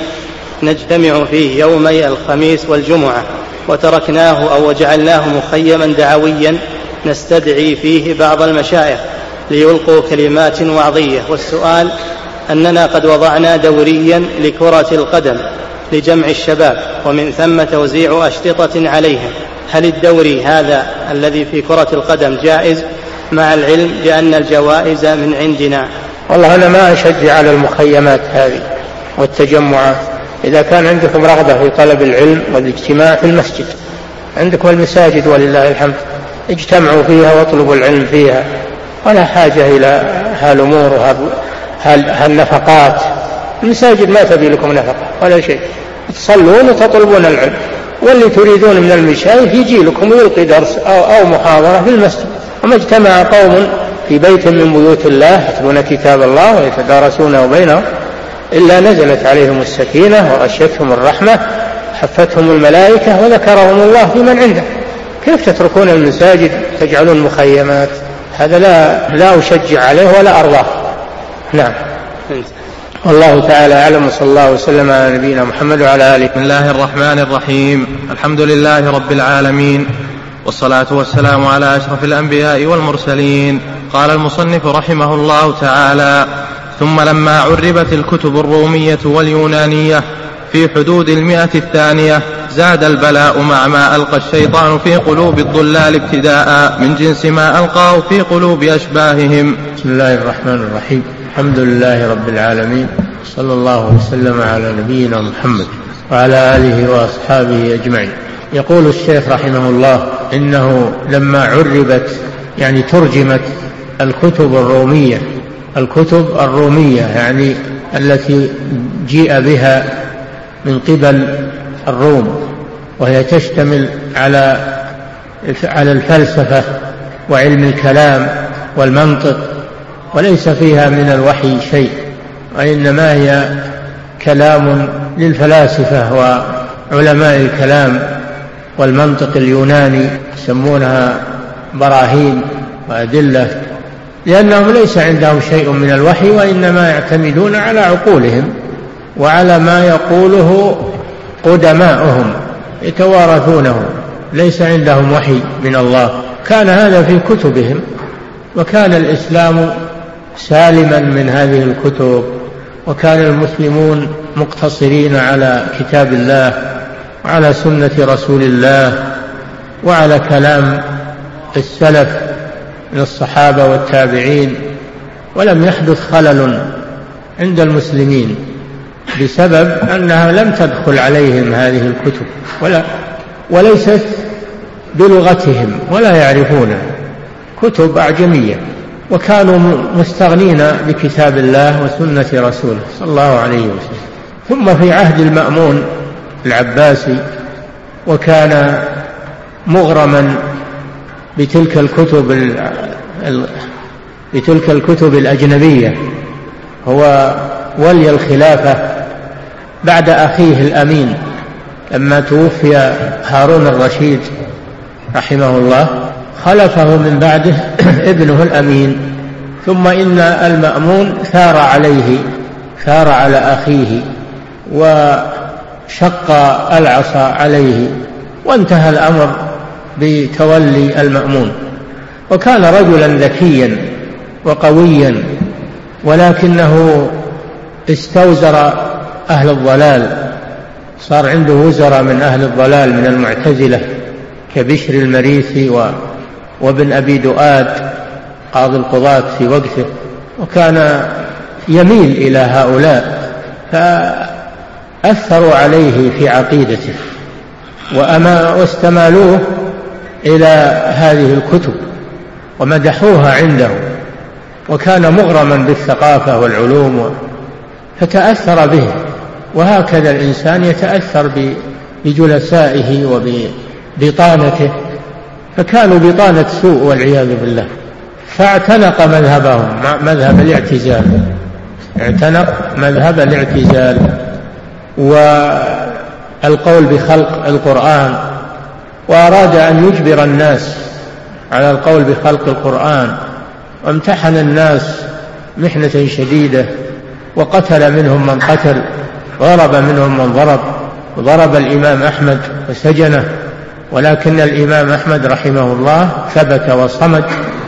نجتمع فيه يومي الخميس والجمعة، وتركناه أو وجعلناه مخيما دعويا نستدعي فيه بعض المشايخ ليلقوا كلمات وعظية. والسؤال أننا قد وضعنا دوريا لكرة القدم لجمع الشباب ومن ثم توزيع أشرطة عليهم، هل الدوري هذا الذي في كرة القدم جائز مع العلم بأن الجوائز من عندنا؟ والله أنا ما أشجع على المخيمات هذه والتجمعات. إذا كان عندكم رغبة في طلب العلم والاجتماع في المسجد، عندكم المساجد ولله الحمد، اجتمعوا فيها واطلبوا العلم فيها، ولا حاجة إلى هالأمور وهالنفقات. المساجد ما تبي لكم نفقة ولا شيء، تصلون وتطلبون العلم، واللي تريدون من المشايخ يجي لكم ويلقي درس أو, أو محاضرة في المسجد. وما اجتمع قوم في بيت من بيوت الله يتلون كتاب الله ويتدارسونه بينهم إلا نزلت عليهم السكينة وغشيتهم الرحمة حفتهم الملائكة وذكرهم الله في من عنده. كيف تتركون المساجد تجعلون مخيمات؟ هذا لا, لا أشجع عليه ولا أرضاه. نعم. والله تعالى أعلم، وصلى الله وسلم على نبينا محمد وعلى آله. بسم الله الرحمن الرحيم، الحمد لله رب العالمين، والصلاة والسلام على أشرف الأنبياء والمرسلين. قال المصنف رحمه الله تعالى: ثم لما عربت الكتب الرومية واليونانية في حدود المئة الثانية زاد البلاء مع ما ألقى الشيطان في قلوب الضلال ابتداء من جنس ما ألقاه في قلوب أشباههم. بسم الله الرحمن الرحيم، الحمد لله رب العالمين، صلى الله وسلم على نبينا محمد وعلى آله وأصحابه أجمعين. يقول الشيخ رحمه الله: إنه لما عربت يعني ترجمت الكتب الرومية، الكتب الرومية يعني التي جيء بها من قبل الروم، وهي تشتمل على على الفلسفة وعلم الكلام والمنطق، وليس فيها من الوحي شيء، وإنما هي كلام للفلاسفة وعلماء الكلام والمنطق اليوناني، يسمونها براهين وأدلة، لأنهم ليس عندهم شيء من الوحي، وإنما يعتمدون على عقولهم وعلى ما يقوله قدماؤهم يتوارثونه، ليس عندهم وحي من الله. كان هذا في كتبهم، وكان الإسلام سالما من هذه الكتب، وكان المسلمون مقتصرين على كتاب الله وعلى سنة رسول الله وعلى كلام السلف من الصحابة والتابعين، ولم يحدث خلل عند المسلمين بسبب أنها لم تدخل عليهم هذه الكتب ولا وليست بلغتهم ولا يعرفونها، كتب أعجمية، وكانوا مستغنين بكتاب الله وسنة رسوله صلى الله عليه وسلم. ثم في عهد المأمون العباسي، وكان مغرما بتلك الكتب بتلك الكتب الأجنبية، هو ولي الخلافة بعد أخيه الأمين لما توفي هارون الرشيد رحمه الله خلفه من بعده ابنه الأمين، ثم إن المأمون ثار عليه ثار على أخيه وشق العصا عليه، وانتهى الأمر بتولي المأمون. وكان رجلا ذكيا وقويا، ولكنه استوزر أهل الضلال، صار عنده وزراء من أهل الضلال من المعتزلة كبشر المريسي وابن أبي دؤاد قاضي القضاة في وقته، وكان يميل إلى هؤلاء فأثروا عليه في عقيدته واستمالوه إلى هذه الكتب ومدحوها عنده، وكان مغرما بالثقافة والعلوم فتأثر به. وهكذا الإنسان يتأثر بجلسائه وبطانته، فكانوا بطانة سوء والعياذ بالله، فاعتنق مذهبهم مذهب الاعتزال اعتنق مذهب الاعتزال والقول بخلق القرآن، وأراد أن يجبر الناس على القول بخلق القرآن، وامتحن الناس محنة شديدة، وقتل منهم من قتل، ضرب منهم من ضرب، وضرب الإمام أحمد وسجنه، ولكن الإمام أحمد رحمه الله ثبت وصمد،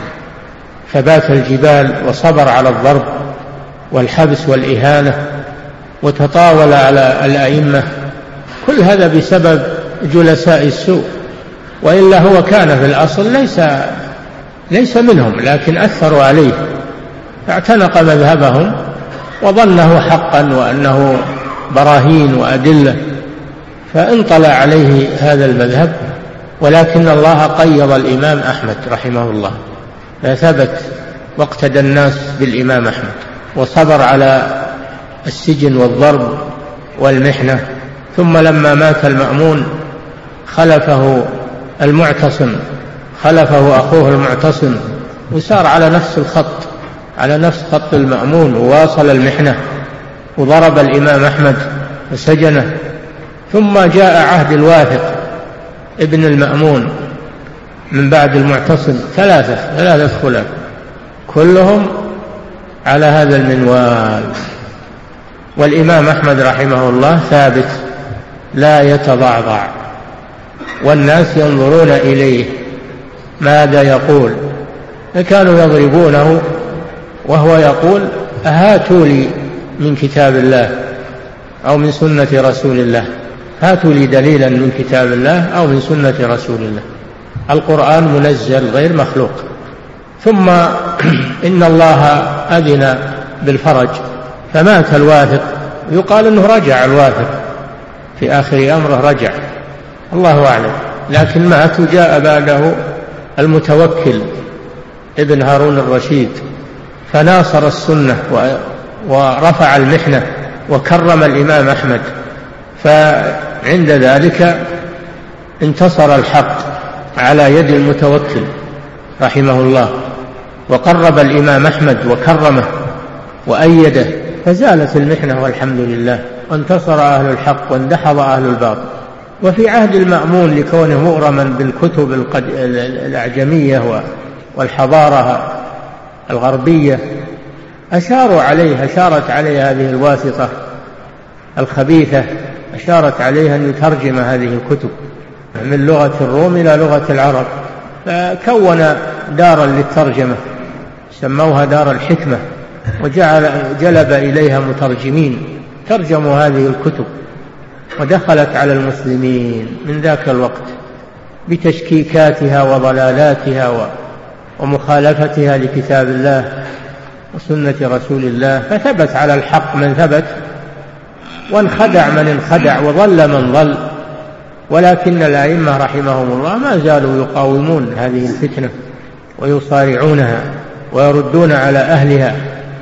ثبات الجبال، وصبر على الضرب والحبس والإهانة، وتطاول على الأئمة، كل هذا بسبب جلساء السوء. وإلا هو كان في الأصل ليس ليس منهم، لكن أثروا عليه فاعتنق مذهبهم وظنه حقا وأنه براهين وأدلة، فانطلع عليه هذا المذهب. ولكن الله قيض الإمام أحمد رحمه الله فثبت واقتدى الناس بالإمام أحمد، وصبر على السجن والضرب والمحنة. ثم لما مات المأمون خلفه المعتصم خلفه أخوه المعتصم، وسار على نفس الخط على نفس خط المأمون، وواصل المحنة، وضرب الإمام أحمد وسجنه. ثم جاء عهد الواثق ابن المأمون من بعد المعتصم، ثلاثة ثلاثة خلف كلهم على هذا المنوال، والإمام أحمد رحمه الله ثابت لا يتضعضع، والناس ينظرون إليه ماذا يقول، فكانوا يضربونه وهو يقول هاتوا لي من كتاب الله أو من سنة رسول الله، هاتوا لي دليلا من كتاب الله أو من سنة رسول الله، القرآن منزل غير مخلوق. ثم إن الله أذن بالفرج فمات الواثق، يقال أنه رجع الواثق في آخر أمره، رجع الله أعلم، لكن مات. وجاء بعده المتوكل ابن هارون الرشيد فناصر السنة ورفع المحنة وكرم الإمام أحمد، فعند ذلك انتصر الحق على يد المتوكل رحمه الله، وقرب الإمام أحمد وكرمه وأيده، فزالت المحنة والحمد لله، وانتصر أهل الحق واندحض أهل الباطل. وفي عهد المأمون لكونه مغرما بالكتب الأعجمية والحضارة الغربية أشاروا عليه أشارت عليه هذه الواسطة الخبيثة، أشارت عليه أن يترجم هذه الكتب من لغة الروم إلى لغة العرب، فكون دارا للترجمة سموها دار الحكمة، وجعل جلب إليها مترجمين ترجموا هذه الكتب، ودخلت على المسلمين من ذاك الوقت بتشكيكاتها وضلالاتها ومخالفتها لكتاب الله وسنة رسول الله، فثبت على الحق من ثبت، وانخدع من انخدع، وضل من ضل. ولكن الأئمة رحمهم الله ما زالوا يقاومون هذه الفتنة ويصارعونها ويردون على أهلها،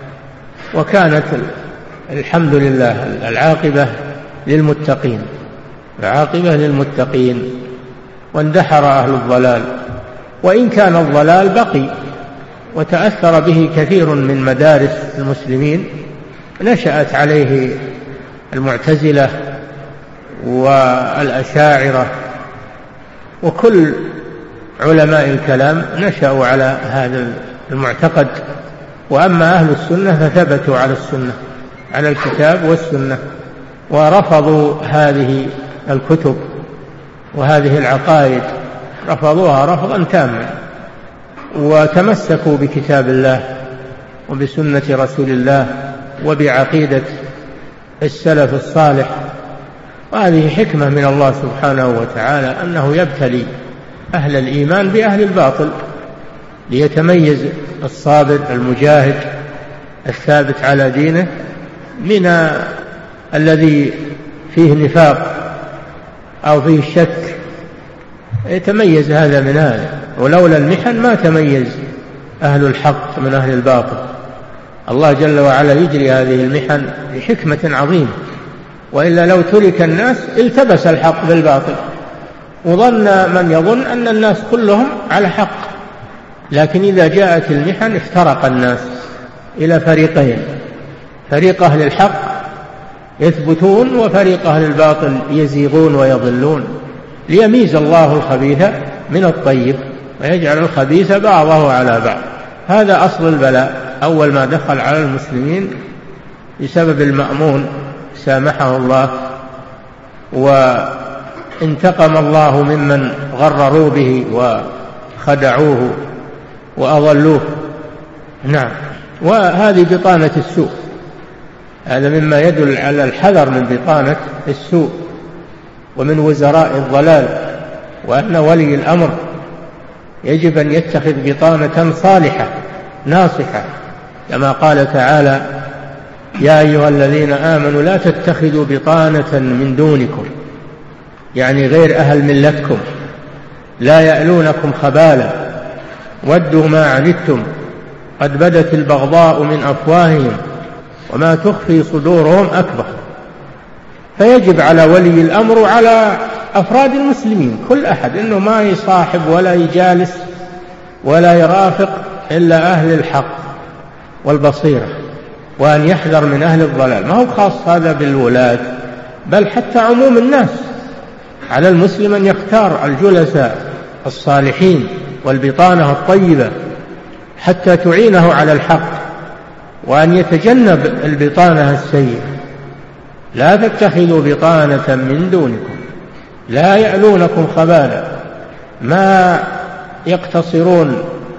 وكانت الحمد لله العاقبة للمتقين العاقبة للمتقين واندحر أهل الضلال، وإن كان الضلال بقي وتأثر به كثير من مدارس المسلمين، نشأت عليه المعتزلة والأشاعرة وكل علماء الكلام نشأوا على هذا المعتقد. وأما أهل السنة فثبتوا على السنة، على الكتاب والسنة، ورفضوا هذه الكتب وهذه العقائد، رفضوها رفضا تاما، وتمسكوا بكتاب الله وبسنة رسول الله وبعقيدة السلف الصالح. وهذه حكمة من الله سبحانه وتعالى أنه يبتلي أهل الإيمان بأهل الباطل ليتميز الصابر المجاهد الثابت على دينه من الذي فيه نفاق أو فيه شك، يتميز هذا من هذا. ولولا المحن ما تميز أهل الحق من أهل الباطل. الله جل وعلا يجري هذه المحن بحكمة عظيمة، وإلا لو ترك الناس التبس الحق بالباطل، وظن من يظن أن الناس كلهم على حق. لكن إذا جاءت المحن افترق الناس إلى فريقين، فريق أهل الحق يثبتون وفريق أهل الباطل يزيغون ويضلون، ليميز الله الخبيث من الطيب ويجعل الخبيث بعضه على بعض. هذا أصل البلاء. أول ما دخل على المسلمين بسبب المأمون سامحه الله، وانتقم الله ممن غرروا به وخدعوه وأضلوه. نعم. وهذه بطانة السوء، هذا مما يدل على الحذر من بطانة السوء ومن وزراء الضلال، وأن ولي الأمر يجب أن يتخذ بطانة صالحة ناصحة، كما قال تعالى: يا أيها الذين آمنوا لا تتخذوا بطانة من دونكم، يعني غير أهل ملتكم، لا يألونكم خبالا ودوا ما عنتم قد بدت البغضاء من أفواههم وما تخفي صدورهم أكبر. فيجب على ولي الأمر وعلى أفراد المسلمين كل أحد أنه ما يصاحب ولا يجالس ولا يرافق إلا أهل الحق والبصيرة، وأن يحذر من أهل الضلال. ما هو خاص هذا بالولاة، بل حتى عموم الناس. على المسلم أن يختار الجلساء الصالحين والبطانة الطيبة حتى تعينه على الحق، وأن يتجنب البطانة السيئة. لا تتخذوا بطانة من دونكم لا يألونكم خبالا، ما يقتصرون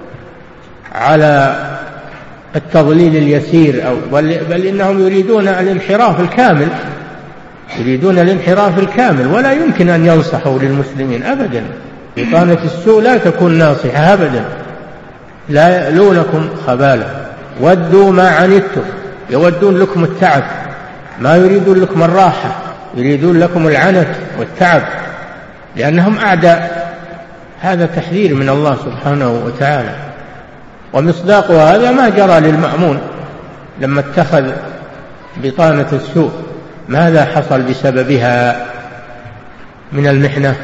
على التضليل اليسير أو بل إنهم يريدون الانحراف الكامل، يريدون الانحراف الكامل، ولا يمكن أن ينصحوا للمسلمين أبدا. بطانة السوء لا تكون ناصحة أبدا. لا يألونكم خبالا ودوا ما عنتم، يودون لكم التعب، ما يريدون لكم الراحة، يريدون لكم العنت والتعب، لأنهم أعداء. هذا تحذير من الله سبحانه وتعالى. ومصداق هذا ما جرى للمأمون لما اتخذ بطانة السوء، ماذا حصل بسببها من المحنة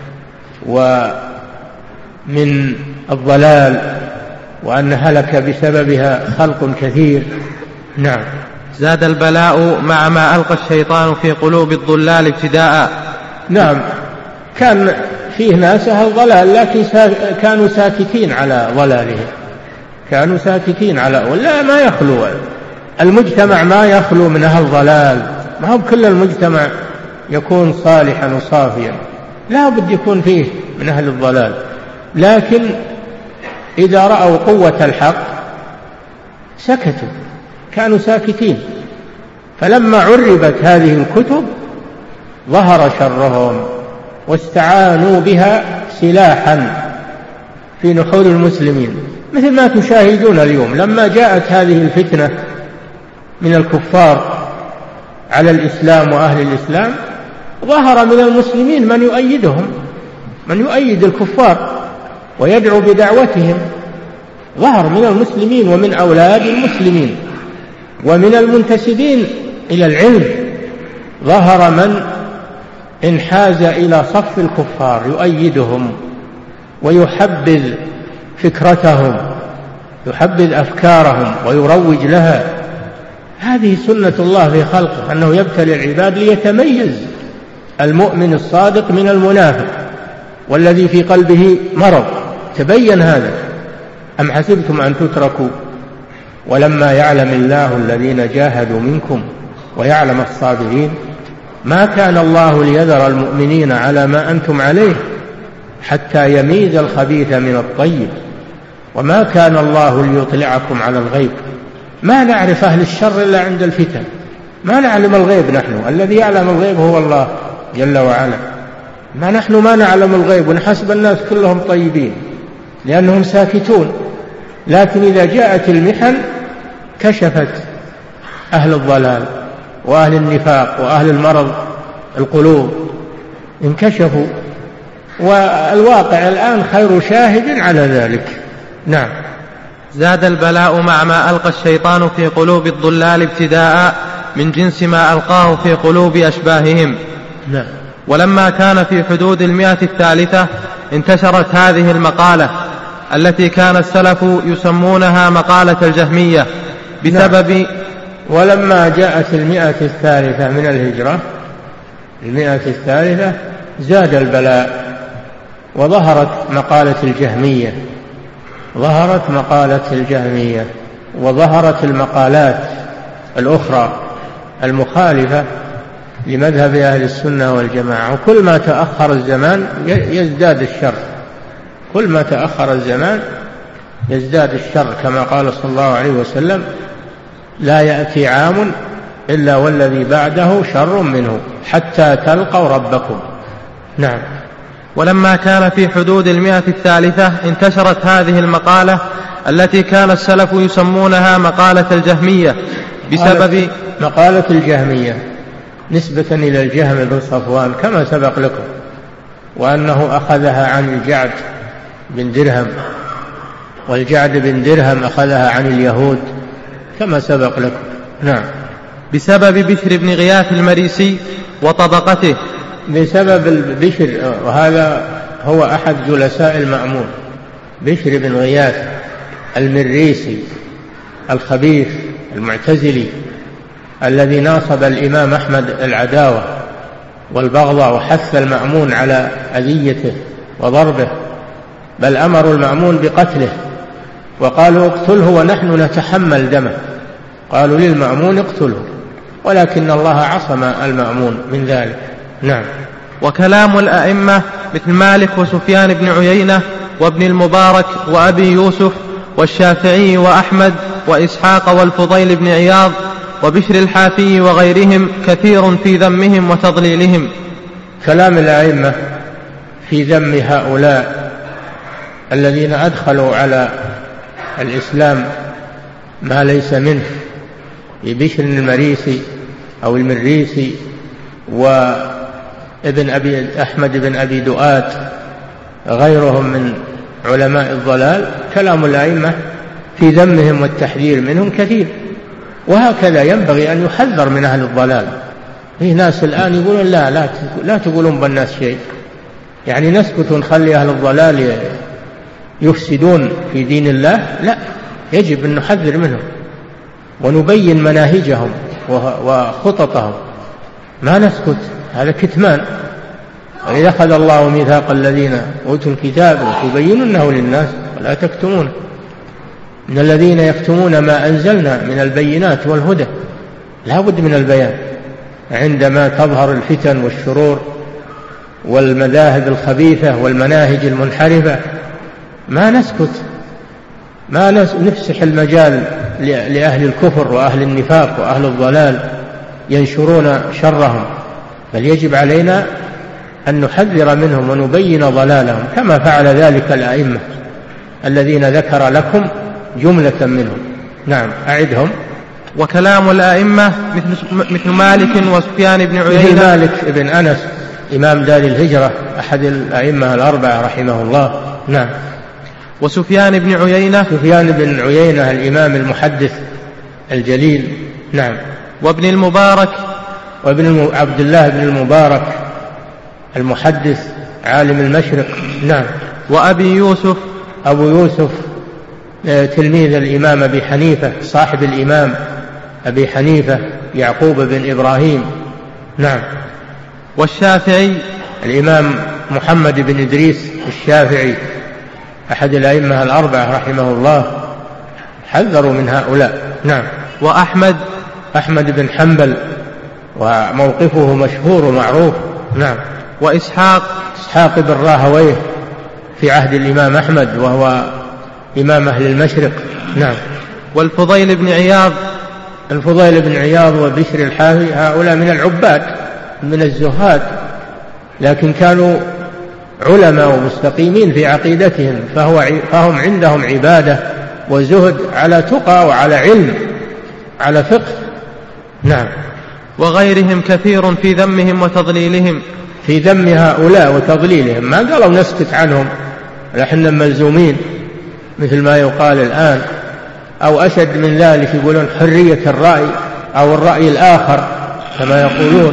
ومن الضلال، وأن هلك بسببها خلق كثير. نعم. زاد البلاء مع ما ألقى الشيطان في قلوب الضلال ابتداء. نعم، كان فيه ناس أهل ضلال لكن كانوا ساكتين على ضلالهم، كانوا ساكتين على ولا ما يخلو المجتمع، ما يخلو من أهل ضلال. ما هو كل المجتمع يكون صالحا وصافيا، لا بد يكون فيه من أهل الضلال، لكن إذا رأوا قوة الحق سكتوا، كانوا ساكتين. فلما عربت هذه الكتب ظهر شرهم واستعانوا بها سلاحا في نحور المسلمين، مثل ما تشاهدون اليوم. لما جاءت هذه الفتنة من الكفار على الإسلام وأهل الإسلام، ظهر من المسلمين من يؤيدهم، من يؤيد الكفار ويدعو بدعوتهم. ظهر من المسلمين ومن أولاد المسلمين ومن المنتسبين إلى العلم، ظهر من انحاز إلى صف الكفار يؤيدهم ويحبذ فكرتهم، يحبذ أفكارهم ويروج لها. هذه سنة الله في خلقه، أنه يبتلي العباد ليتميز المؤمن الصادق من المنافق والذي في قلبه مرض. تبين هذا. أم حسبتم أن تتركوا ولما يعلم الله الذين جاهدوا منكم ويعلم الصابرين. ما كان الله ليذر المؤمنين على ما أنتم عليه حتى يميز الخبيث من الطيب وما كان الله ليطلعكم على الغيب. ما نعرف أهل الشر إلا عند الفتن، ما نعلم الغيب نحن، الذي يعلم الغيب هو الله جل وعلا. ما نحن ما نعلم الغيب ونحسب الناس كلهم طيبين لأنهم ساكتون. لكن إذا جاءت المحن كشفت أهل الضلال وأهل النفاق وأهل المرض القلوب، انكشفوا، والواقع الآن خير شاهد على ذلك. نعم. زاد البلاء مع ما ألقى الشيطان في قلوب الضلال ابتداء من جنس ما ألقاه في قلوب أشباههم. نعم. ولما كان في حدود المئة الثالثة انتشرت هذه المقالة التي كان السلف يسمونها مقالة الجهمية بسبب نعم. ولما جاءت المئة الثالثة من الهجرة، المئة الثالثة، زاد البلاء وظهرت مقالة الجهمية، ظهرت مقالة الجهمية وظهرت المقالات الأخرى المخالفة لمذهب أهل السنة والجماعة. وكل ما تأخر الزمان يزداد الشر، كل ما تأخر الزمان يزداد الشر، كما قال صلى الله عليه وسلم: لا يأتي عام إلا والذي بعده شر منه حتى تلقوا ربكم. نعم. ولما كان في حدود المئة الثالثة انتشرت هذه المقالة التي كان السلف يسمونها مقالة الجهمية بسبب مقالة الجهمية نسبة إلى الجهم بن صفوان كما سبق لكم، وأنه أخذها عن الجعد بن درهم، والجعد بن درهم أخذها عن اليهود كما سبق لكم. نعم. بسبب بشر بن غياث المريسي وطبقته، بسبب بشر، وهذا هو أحد جلساء المأمون، بشر بن غياث المريسي الخبيث المعتزلي الذي ناصب الإمام أحمد العداوة والبغضاء وحث المأمون على أذيته وضربه، بل أمروا المأمون بقتله وقالوا: اقتله ونحن نتحمل دمه. قالوا للمأمون: اقتله، ولكن الله عصم المأمون من ذلك. نعم. وكلام الأئمة مثل مالك وسفيان بن عيينة وابن المبارك وأبي يوسف والشافعي وأحمد وإسحاق والفضيل بن عياض وبشر الحافي وغيرهم كثير في ذمهم وتضليلهم. كلام الأئمة في ذم هؤلاء الذين أدخلوا على الإسلام ما ليس منه، بشر المريسي أو المريسي وابن أبي أحمد بن أبي دؤات غيرهم من علماء الضلال، كلام الأئمة في ذمهم والتحذير منهم كثير. وهكذا ينبغي أن يحذر من أهل الضلال. في ناس الآن يقولون: لا لا لا تقولون بالناس شيء، يعني نسكت ونخلي أهل الضلال يفسدون في دين الله. لا، يجب أن نحذر منهم ونبين مناهجهم وخططهم، ما نسكت، هذا كتمان. وإذا أخذ الله ميثاق الذين أوتوا الكتاب لتبيننه للناس ولا تكتمونه، من الذين يكتمون ما أنزلنا من البينات والهدى. لا بد من البيان عندما تظهر الفتن والشرور والمذاهب الخبيثة والمناهج المنحرفة، ما نسكت، ما نفسح المجال لأهل الكفر وأهل النفاق وأهل الضلال ينشرون شرهم، بل يجب علينا أن نحذر منهم ونبين ضلالهم كما فعل ذلك الأئمة الذين ذكر لكم جملة منهم. نعم، أعدهم. وكلام الأئمة مثل, مثل مالك وسفيان بن عيينة، مثل مالك بن أنس إمام دار الهجرة أحد الأئمة الأربعة رحمه الله. نعم. وسفيان بن عيينة، سفيان بن عيينة الإمام المحدث الجليل. نعم. وابن المبارك، وابن عبد الله بن المبارك المحدث عالم المشرق. نعم. وأبي يوسف، أبو يوسف تلميذ الإمام أبي حنيفة صاحب الإمام أبي حنيفة يعقوب بن إبراهيم. نعم. والشافعي الإمام محمد بن إدريس الشافعي أحد الأئمة الأربعة رحمه الله، حذروا من هؤلاء. نعم. وأحمد أحمد بن حنبل وموقفه مشهور ومعروف. نعم. وإسحاق إسحاق بن راهويه في عهد الإمام أحمد وهو إمام أهل المشرق. نعم. والفضيل بن عياض الفضيل بن عياض وبشر الحافي، هؤلاء من العباد من الزهاد، لكن كانوا علماء ومستقيمين في عقيدتهم، فهو فهم عندهم عبادة وزهد على تقى وعلى علم على فقه. نعم. وغيرهم كثير في ذمهم وتضليلهم، في ذم هؤلاء وتضليلهم، ما قالوا نسكت عنهم نحن ملزومين مثل ما يقال الآن، أو أشد من ذلك يقولون حرية الرأي أو الرأي الآخر كما يقولون،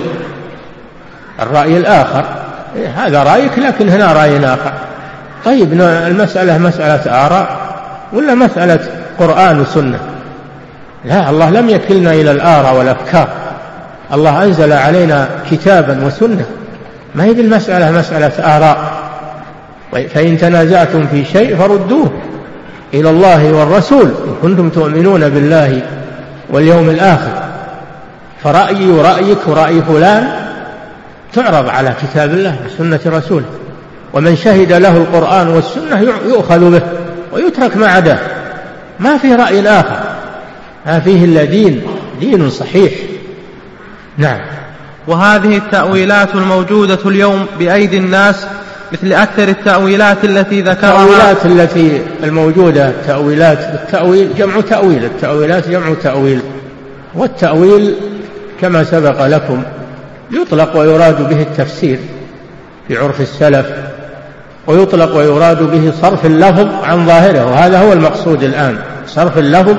الرأي الآخر هذا رأيك لكن هنا رأي آخر. طيب المسألة مسألة آراء ولا مسألة قرآن وسنة؟ لا، الله لم يكلنا إلى الآراء والأفكار، الله أنزل علينا كتابا وسنة، ما هي المسألة مسألة آراء. فإن تنازعتم في شيء فردوه إلى الله والرسول إن كنتم تؤمنون بالله واليوم الآخر. فرأيي ورأيك ورأي فلان تعرض على كتاب الله وسنة رسوله، ومن شهد له القرآن والسنة يؤخذ به ويترك ما عداه، ما فيه رأي آخر، ما فيه إلا دين دين صحيح. نعم. وهذه التأويلات الموجودة اليوم بأيدي الناس مثل أكثر التأويلات التي ذكرها، التأويلات التي الموجودة تأويلات، التأويل جمع تأويل، التأويلات جمع تأويل، والتأويل كما سبق لكم يطلق ويراد به التفسير في عرف السلف، ويطلق ويراد به صرف اللفظ عن ظاهره، وهذا هو المقصود الآن، صرف اللفظ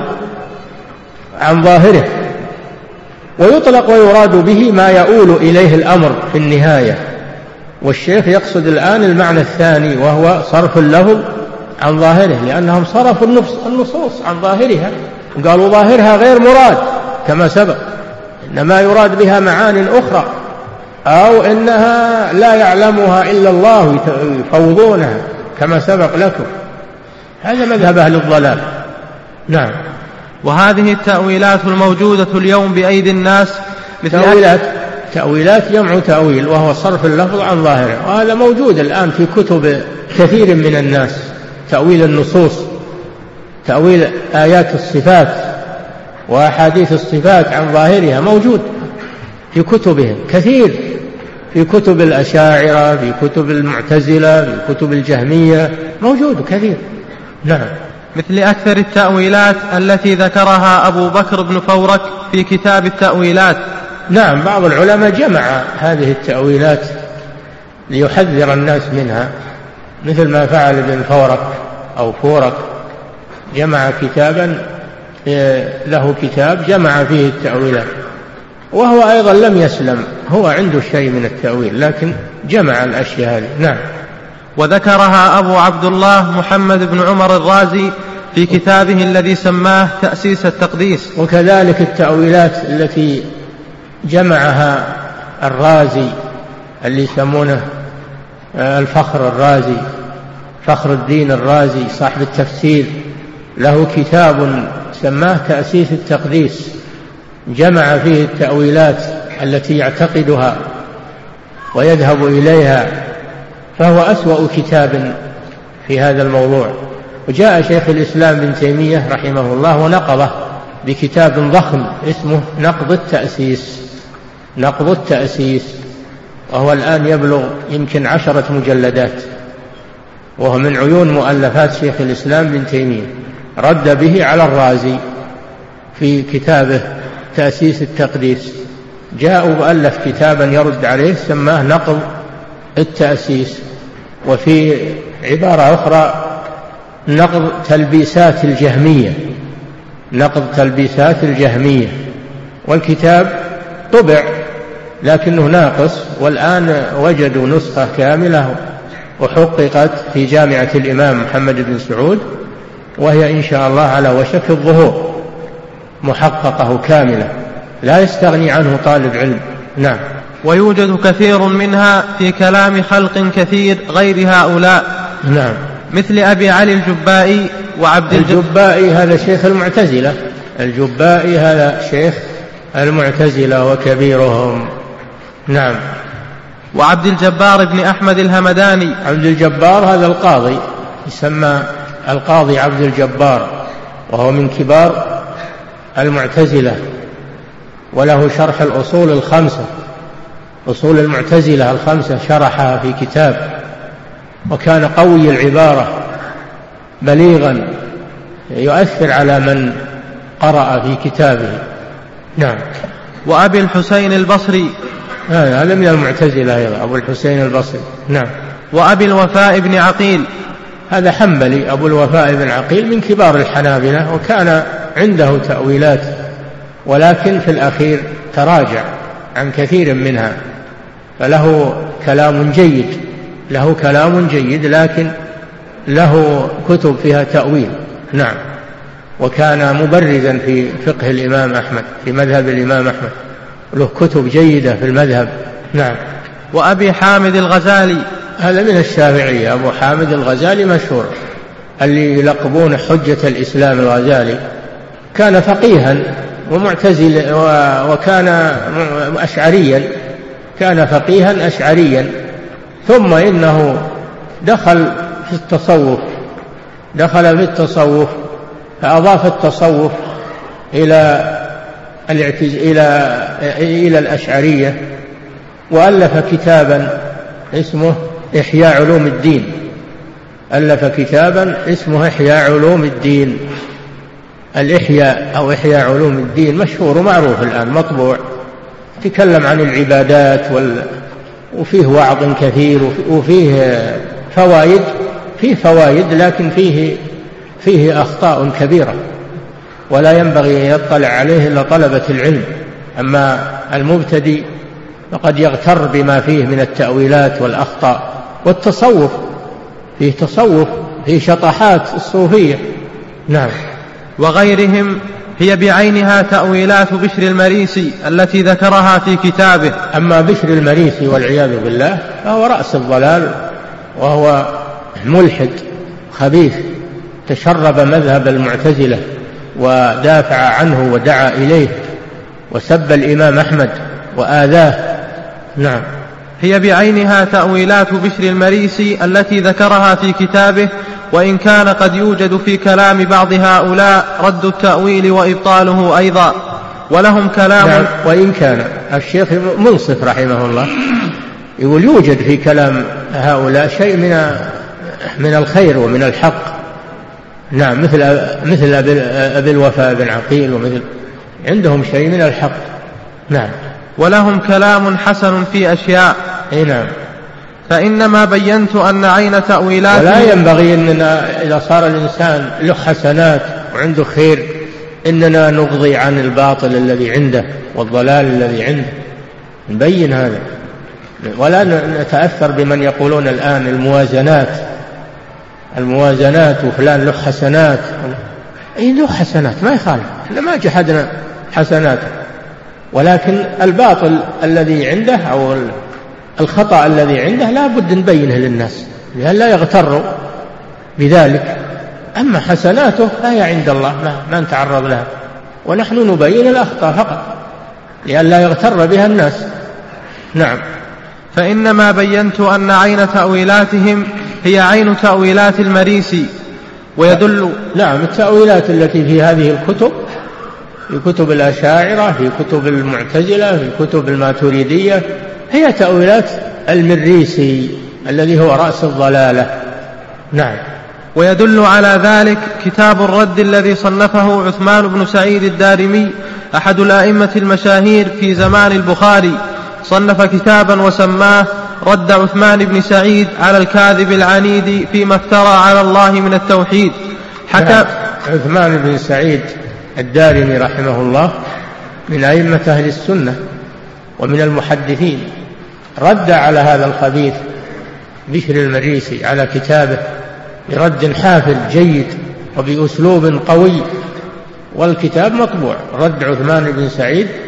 عن ظاهره. ويطلق ويراد به ما يؤول إليه الأمر في النهاية، والشيخ يقصد الآن المعنى الثاني وهو صرف اللفظ عن ظاهره، لأنهم صرفوا النصوص عن ظاهرها وقالوا ظاهرها غير مراد كما سبق، إنما يراد بها معان أخرى، أو إنها لا يعلمها إلا الله يفوضونها كما سبق لكم. هذا مذهب أهل الضلال. نعم. وهذه التأويلات الموجودة اليوم بأيدي الناس مثل تأويلات تأويلات جمع تأويل، وهو صرف اللفظ عن ظاهره، وهذا موجود الآن في كتب كثير من الناس، تأويل النصوص، تأويل آيات الصفات وأحاديث الصفات عن ظاهرها موجود في كتبهم كثير، في كتب الأشاعرة، في كتب المعتزلة، في كتب الجهمية، موجود كثير. نعم. مثل أكثر التأويلات التي ذكرها أبو بكر بن فورك في كتاب التأويلات. نعم. بعض العلماء جمع هذه التأويلات ليحذر الناس منها، مثل ما فعل ابن فورك أو فورك، جمع كتابا له كتاب جمع فيه التأويلات، وهو أيضا لم يسلم، هو عنده شيء من التأويل لكن جمع الأشياء هذه. نعم. وذكرها أبو عبد الله محمد بن عمر الرازي في كتابه الذي سماه تأسيس التقديس. وكذلك التأويلات التي جمعها الرازي اللي يسمونه الفخر الرازي، فخر الدين الرازي صاحب التفسير، له كتاب سماه تأسيس التقديس، جمع فيه التأويلات التي يعتقدها ويذهب إليها، فهو أسوأ كتاب في هذا الموضوع. وجاء شيخ الإسلام ابن تيمية رحمه الله ونقضه بكتاب ضخم اسمه نقض التأسيس، نقض التأسيس، وهو الآن يبلغ يمكن عشرة مجلدات، وهو من عيون مؤلفات شيخ الإسلام ابن تيمية، رد به على الرازي في كتابه تأسيس التقديس. جاء وألف كتابا يرد عليه سماه نقض التأسيس، وفي عبارة أخرى نقض تلبيسات الجهمية، نقض تلبيسات الجهمية. والكتاب طبع لكنه ناقص، والآن وجدوا نسخة كاملة وحققت في جامعة الإمام محمد بن سعود، وهي إن شاء الله على وشك الظهور، محققه كاملة لا يستغني عنه طالب علم. نعم. ويوجد كثير منها في كلام خلق كثير غير هؤلاء. نعم. مثل أبي علي الجبائي وعبد الجبائي هذا شيخ المعتزلة، الجبائي هذا شيخ المعتزلة وكبيرهم. نعم. وعبد الجبار بن أحمد الهمداني. عبد الجبار هذا القاضي، يسمى القاضي عبد الجبار، وهو من كبار المعتزلة، وله شرح الأصول الخمسة، أصول المعتزلة الخمسة شرحها في كتاب، وكان قوي العبارة بليغا يؤثر على من قرأ في كتابه. نعم. وأبي الحسين البصري. هذا من المعتزلة أيضا، أبو الحسين البصري. نعم. وأبي الوفاء بن عقيل. هذا حنبلي، أبو الوفاء بن عقيل من كبار الحنابلة، وكان عنده تأويلات، ولكن في الأخير تراجع عن كثير منها، فله كلام جيد، له كلام جيد لكن له كتب فيها تأويل. نعم. وكان مبرزا في فقه الإمام أحمد، في مذهب الإمام أحمد، له كتب جيدة في المذهب. نعم. وأبي حامد الغزالي. هذا من الشافعية، أبو حامد الغزالي مشهور، اللي يلقبون حجة الإسلام الغزالي. كان فقيها ومعتزل، وكان أشعريا، كان فقيها أشعريا، ثم إنه دخل في التصوف، دخل في التصوف فأضاف التصوف إلى إلى إلى الأشعرية، وألف كتابا اسمه إحياء علوم الدين، ألف كتابا اسمه إحياء علوم الدين. الإحياء أو إحياء علوم الدين مشهور ومعروف الآن، مطبوع، تكلم عن العبادات وال... وفيه وعظ كثير، وفيه فوائد، فيه فوائد لكن فيه فيه أخطاء كبيرة، ولا ينبغي أن يطلع عليه إلا طلبة العلم. أما المبتدئ فقد يغتر بما فيه من التأويلات والأخطاء. والتصوف فيه تصوف، فيه شطحات الصوفية. نعم. وغيرهم هي بعينها تأويلات بشر المريسي التي ذكرها في كتابه. أما بشر المريسي والعياذ بالله فهو رأس الضلال، وهو ملحد خبيث، تشرب مذهب المعتزلة ودافع عنه ودعا إليه وسب الإمام أحمد وآذاه. نعم. هي بعينها تأويلات بشر المريسي التي ذكرها في كتابه، وإن كان قد يوجد في كلام بعض هؤلاء رد التأويل وإبطاله أيضا، ولهم كلام. نعم. وإن كان الشيخ منصف رحمه الله يقول يوجد في كلام هؤلاء شيء من من الخير ومن الحق. نعم. مثل مثل أبي الوفاء بن عقيل، ومثل عندهم شيء من الحق. نعم. ولهم كلام حسن في أشياء. اي نعم. فإنما بينت أن عين تأويلات. ولا ينبغي أننا إذا صار الإنسان له حسنات وعنده خير إننا نقضي عن الباطل الذي عنده والضلال الذي عنده، نبين هذا، ولا نتأثر بمن يقولون الآن الموازنات، الموازنات وفلان له حسنات. أي له حسنات ما يخالف، إحنا ما جحدنا حسناته، ولكن الباطل الذي عنده أو الخطأ الذي عنده لا بد نبينه للناس لئلا يغتروا بذلك. أما حسناته فهي عند الله ما, ما نتعرض لها، ونحن نبين الأخطاء فقط لئلا يغتر بها الناس. نعم. فإنما بينت أن عين تأويلاتهم هي عين تأويلات المريسي، ويدل. نعم. التأويلات التي في هذه الكتب، في كتب الأشاعرة، في كتب المعتزلة، في كتب الماتريدية، هي تأويلات المريسي الذي هو رأس الضلالة. نعم. ويدل على ذلك كتاب الرد الذي صنفه عثمان بن سعيد الدارمي أحد الأئمة المشاهير في زمان البخاري، صنف كتابا وسماه رد عثمان بن سعيد على الكاذب العنيد فيما افترى على الله من التوحيد. حكى. نعم. عثمان بن سعيد الدارمي رحمه الله من أئمة أهل السنة ومن المحدثين، رد على هذا الخبيث بشر المريسي على كتابه برد حافل جيد وبأسلوب قوي، والكتاب مطبوع، رد عثمان بن سعيد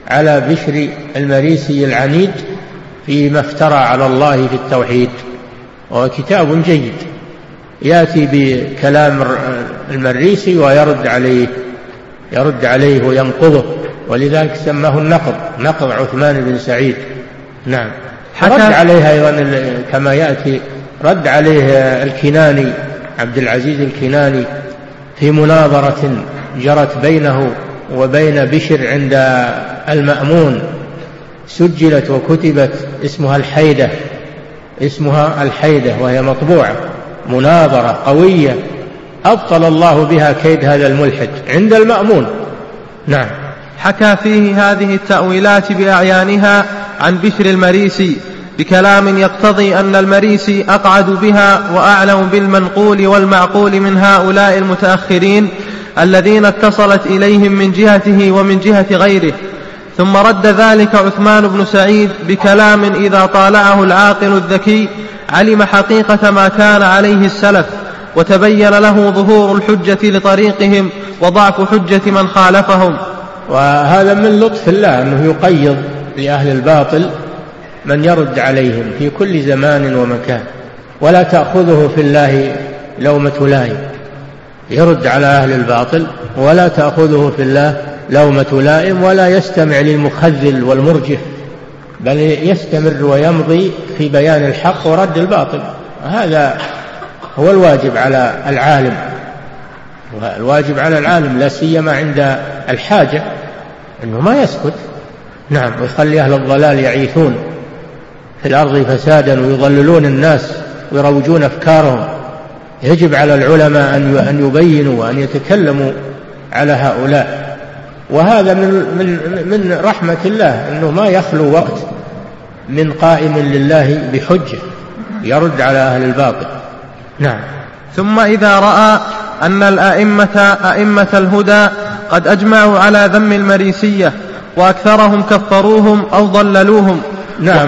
على بشر المريسي العنيد فيما افترى على الله في التوحيد، وهو كتاب جيد يأتي بكلام المريسي ويرد عليه يرد عليه وينقضه، ولذلك سماه النقض، نقض عثمان بن سعيد. نعم. رد عليه أيضا كما يأتي رد عليه الكناني، عبد العزيز الكناني، في مناظرة جرت بينه وبين بشر عند المأمون، سجلت وكتبت، اسمها الحيدة اسمها الحيدة وهي مطبوعة، مناظرة قوية أبطل الله بها كيد هذا الملحد عند المأمون. نعم. حكى فيه هذه التأويلات بأعيانها عن بشر المريسي بكلام يقتضي أن المريسي أقعد بها وأعلم بالمنقول والمعقول من هؤلاء المتأخرين الذين اتصلت إليهم من جهته ومن جهة غيره. ثم رد ذلك عثمان بن سعيد بكلام إذا طالعه العاقل الذكي علم حقيقة ما كان عليه السلف، وتبين له ظهور الحجة لطريقهم وضعف حجة من خالفهم. وهذا من لطف الله أنه يقيض لأهل الباطل من يرد عليهم في كل زمان ومكان، ولا تأخذه في الله لومة لائم، يرد على أهل الباطل ولا تأخذه في الله لومة لائم، ولا يستمع للمخذل والمرجف، بل يستمر ويمضي في بيان الحق ورد الباطل. هذا هو الواجب على العالم، الواجب على العالم لا سيما عند الحاجة أنه ما يسكت. نعم. ويخلي أهل الضلال يعيثون في الأرض فسادا ويضللون الناس ويروجون أفكارهم. يجب على العلماء أن يبينوا وأن يتكلموا على هؤلاء، وهذا من, من, من رحمة الله أنه ما يخلو وقت من قائم لله بحجة يرد على أهل الباطل. نعم. ثم إذا رأى أن الأئمة أئمة الهدى قد أجمعوا على ذم المريسية وأكثرهم كفروهم أو ضللوهم. نعم.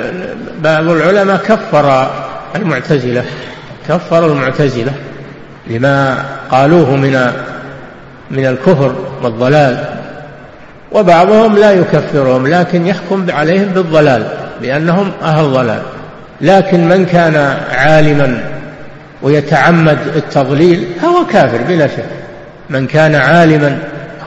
بعض العلماء كفر المعتزلة كفر المعتزلة لما قالوه من من الكفر والضلال، وبعضهم لا يكفرهم لكن يحكم عليهم بالضلال بأنهم أهل ضلال. لكن من كان عالما ويتعمد التضليل فهو كافر بلا شك. من كان عالما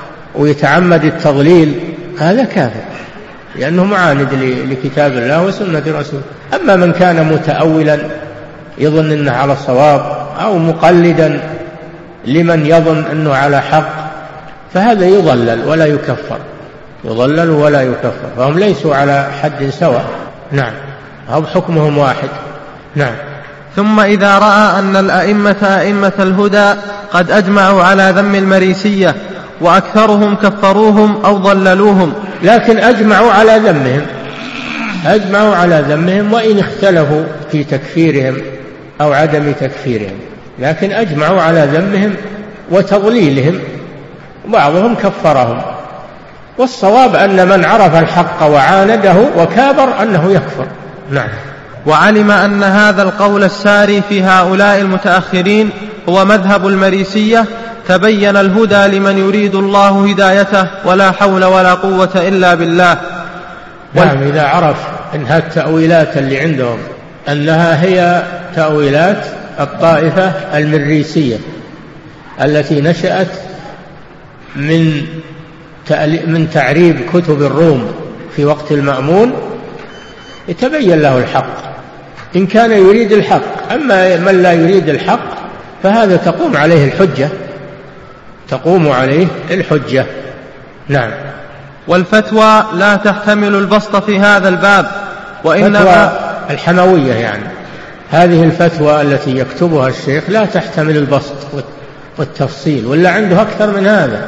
ويتعمد التضليل هذا كافر، لأنه معاند لكتاب الله وسنة رسوله. أما من كان متأولا يظن أنه على الصواب أو مقلدا لمن يظن أنه على حق فهذا يضلل ولا يكفر، يضلل ولا يكفر، فهم ليسوا على حد سواء. نعم. هم حكمهم واحد. نعم. ثم إذا رأى أن الأئمة أئمة الهدى قد أجمعوا على ذم المريسية وأكثرهم كفروهم أو ضللوهم، لكن أجمعوا على ذمهم أجمعوا على ذمهم وإن اختلفوا في تكفيرهم أو عدم تكفيرهم، لكن أجمعوا على ذمهم وتضليلهم، بعضهم كفرهم. والصواب أن من عرف الحق وعانده وكابر أنه يكفر. نعم. وعلم أن هذا القول الساري في هؤلاء المتأخرين هو مذهب المريسية، تبين الهدى لمن يريد الله هدايته، ولا حول ولا قوة إلا بالله. نعم. إذا عرف أن التأويلات اللي عندهم أنها هي تأويلات الطائفة المريسية التي نشأت من من تعريب كتب الروم في وقت المأمون، يتبين له الحق إن كان يريد الحق. أما من لا يريد الحق فهذا تقوم عليه الحجة تقوم عليه الحجة. نعم. والفتوى لا تحتمل البسط في هذا الباب، وإنما الحموية يعني هذه الفتوى التي يكتبها الشيخ لا تحتمل البسط والتفصيل، ولا عنده أكثر من هذا،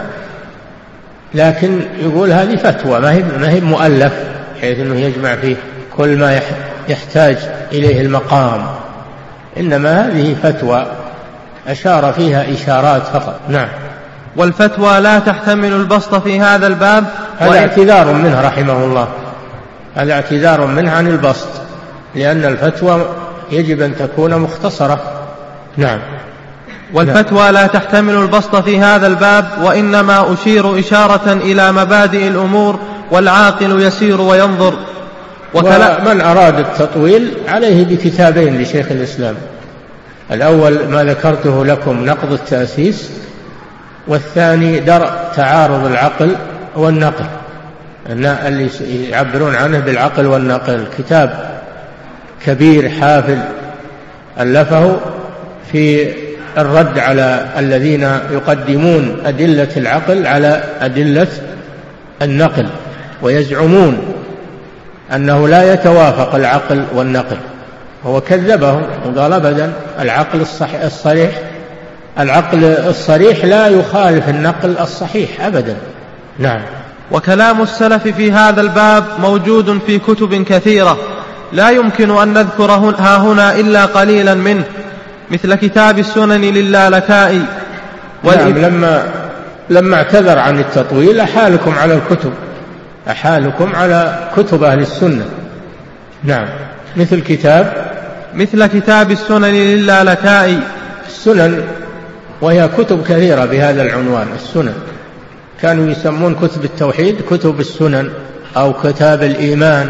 لكن يقول هذه فتوى ما هي ما هي مؤلف حيث أنه يجمع فيه كل ما يحتاج إليه المقام، إنما هذه فتوى أشار فيها إشارات فقط. نعم. والفتوى لا تحتمل البسط في هذا الباب، هذا اعتذار منه رحمه الله، هذا اعتذار منه عن البسط، لأن الفتوى يجب أن تكون مختصرة. نعم. والفتوى لا تحتمل البسط في هذا الباب، وإنما أشير إشارة إلى مبادئ الأمور والعاقل يسير وينظر. ومن أراد التطويل عليه بكتابين لشيخ الإسلام، الأول ما ذكرته لكم نقض التأسيس، والثاني درء تعارض العقل والنقل، اللي يعبرون عنه بالعقل والنقل، كتاب كبير حافل ألفه في الرد على الذين يقدمون أدلة العقل على أدلة النقل، ويزعمون أنه لا يتوافق العقل والنقل، هو كذبهم وقال أبدا العقل الصريح العقل الصريح لا يخالف النقل الصحيح أبدا. نعم. وكلام السلف في هذا الباب موجود في كتب كثيرة لا يمكن أن نذكر ها هنا إلا قليلا منه، مثل كتاب السنن للالكائي. نعم. لما لما اعتذر عن التطويل أحالكم على الكتب أحالكم على كتب أهل السنة. نعم. مثل كتاب مثل كتاب السنن للالكائي. السنن وهي كتب كثيرة بهذا العنوان، السنن، كانوا يسمون كتب التوحيد كتب السنن أو كتاب الإيمان،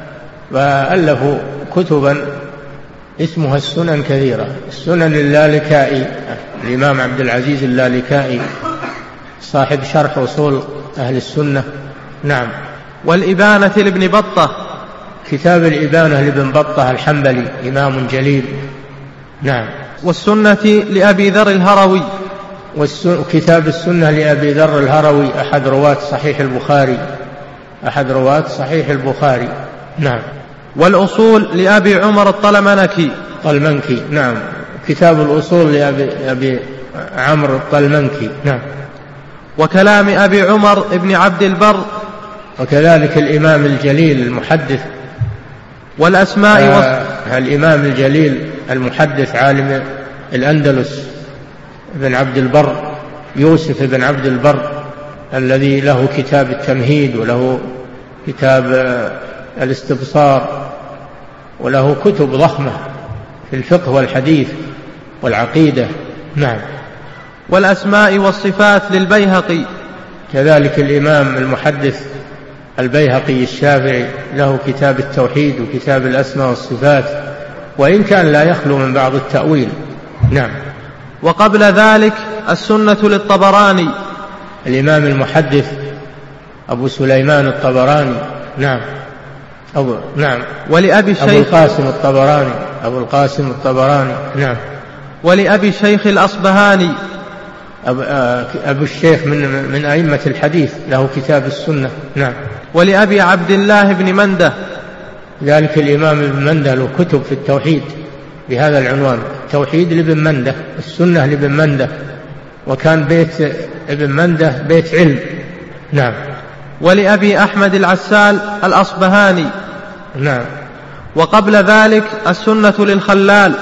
وألفوا كتبا اسمها السنن كثيرة. السنن اللالكائي الإمام عبد العزيز اللالكائي صاحب شرح أصول أهل السنة. نعم. والإبانة لابن بطة. كتاب الإبانة لابن بطة الحنبلي إمام جليل. نعم. والسنة لأبي ذر الهروي. وكتاب السنة لأبي ذر الهروي أحد رواة صحيح البخاري أحد رواة صحيح البخاري. نعم. والأصول لأبي عمر الطلمنكي. طلمنكي. نعم. كتاب الأصول لأبي أبي عمرو الطلمنكي. نعم. وكلام أبي عمر ابن عبد البر. وكذلك الإمام الجليل المحدث. والأسماء آه الإمام الجليل المحدث عالم الأندلس ابن عبد البر، يوسف ابن عبد البر، الذي له كتاب التمهيد وله كتاب الاستبصار وله كتب ضخمة في الفقه والحديث والعقيدة. نعم. والأسماء والصفات للبيهقي. كذلك الإمام المحدث البيهقي الشافعي له كتاب التوحيد وكتاب الأسماء والصفات، وإن كان لا يخلو من بعض التأويل. نعم. وقبل ذلك السنة للطبراني. الإمام المحدث أبو سليمان الطبراني. نعم. أبو نعم. ولأبي الشيخ أبو القاسم الطبراني أبو القاسم الطبراني. نعم. ولأبي الشيخ الأصبهاني. أبو, أبو الشيخ من من أئمة الحديث له كتاب السنة. نعم. ولأبي عبد الله بن منده. ذلك الإمام ابن منده له كتب في التوحيد بهذا العنوان، التوحيد لابن منده، السنة لابن منده، وكان بيت ابن منده بيت علم. نعم. ولأبي أحمد العسال الأصبهاني. نعم. وقبل ذلك السنة للخلال.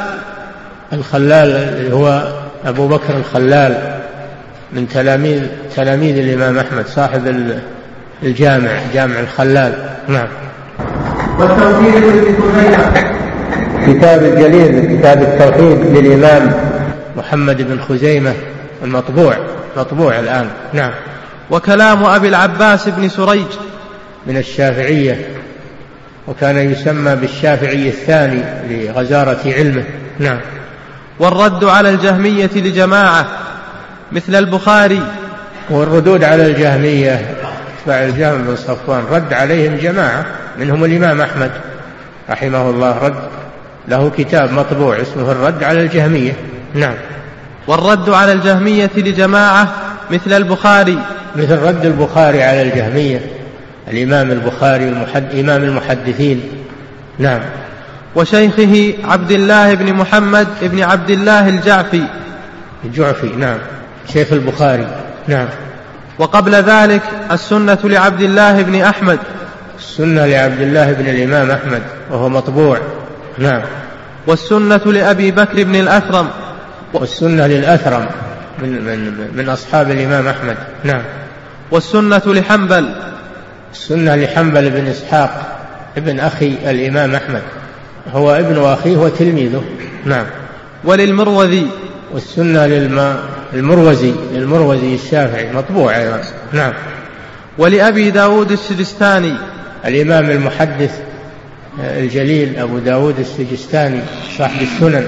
الخلال هو أبو بكر الخلال من تلاميذ تلاميذ الإمام أحمد، صاحب الجامع جامع الخلال. نعم. والتوحيد للخزيمة. كتاب الجليل كتاب التوحيد للإمام محمد بن خزيمة المطبوع مطبوع الآن. نعم. وكلام أبي العباس بن سريج من الشافعية، وكان يسمى بالشافعي الثاني لغزارة علمه. نعم. والرد على الجهمية لجماعة مثل البخاري. والردود على الجهمية اتباع الجهم بن صفوان رد عليهم جماعة منهم الإمام أحمد رحمه الله، رد له كتاب مطبوع اسمه الرد على الجهمية. نعم. والرد على الجهمية لجماعة مثل البخاري. مثل رد البخاري على الجهمية، الإمام البخاري المحد... إمام المحدثين. نعم. وشيخه عبد الله بن محمد بن عبد الله الجعفي. الجعفي. نعم. شيخ البخاري. نعم. وقبل ذلك السنة لعبد الله بن أحمد. السنة لعبد الله بن الإمام أحمد وهو مطبوع. نعم. والسنة لأبي بكر بن الأثرم. والسنة للأثرم من, من, من أصحاب الإمام أحمد. نعم. والسنة لحنبل. السنة لحنبل بن إسحاق ابن أخي الإمام أحمد، هو ابن أخيه وتلميذه. نعم. وللمروذي. والسنة للمروزي للمروزي الشافعي مطبوع أيضا. نعم. ولأبي داود السجستاني. الإمام المحدث الجليل أبو داود السجستاني صاحب السنن،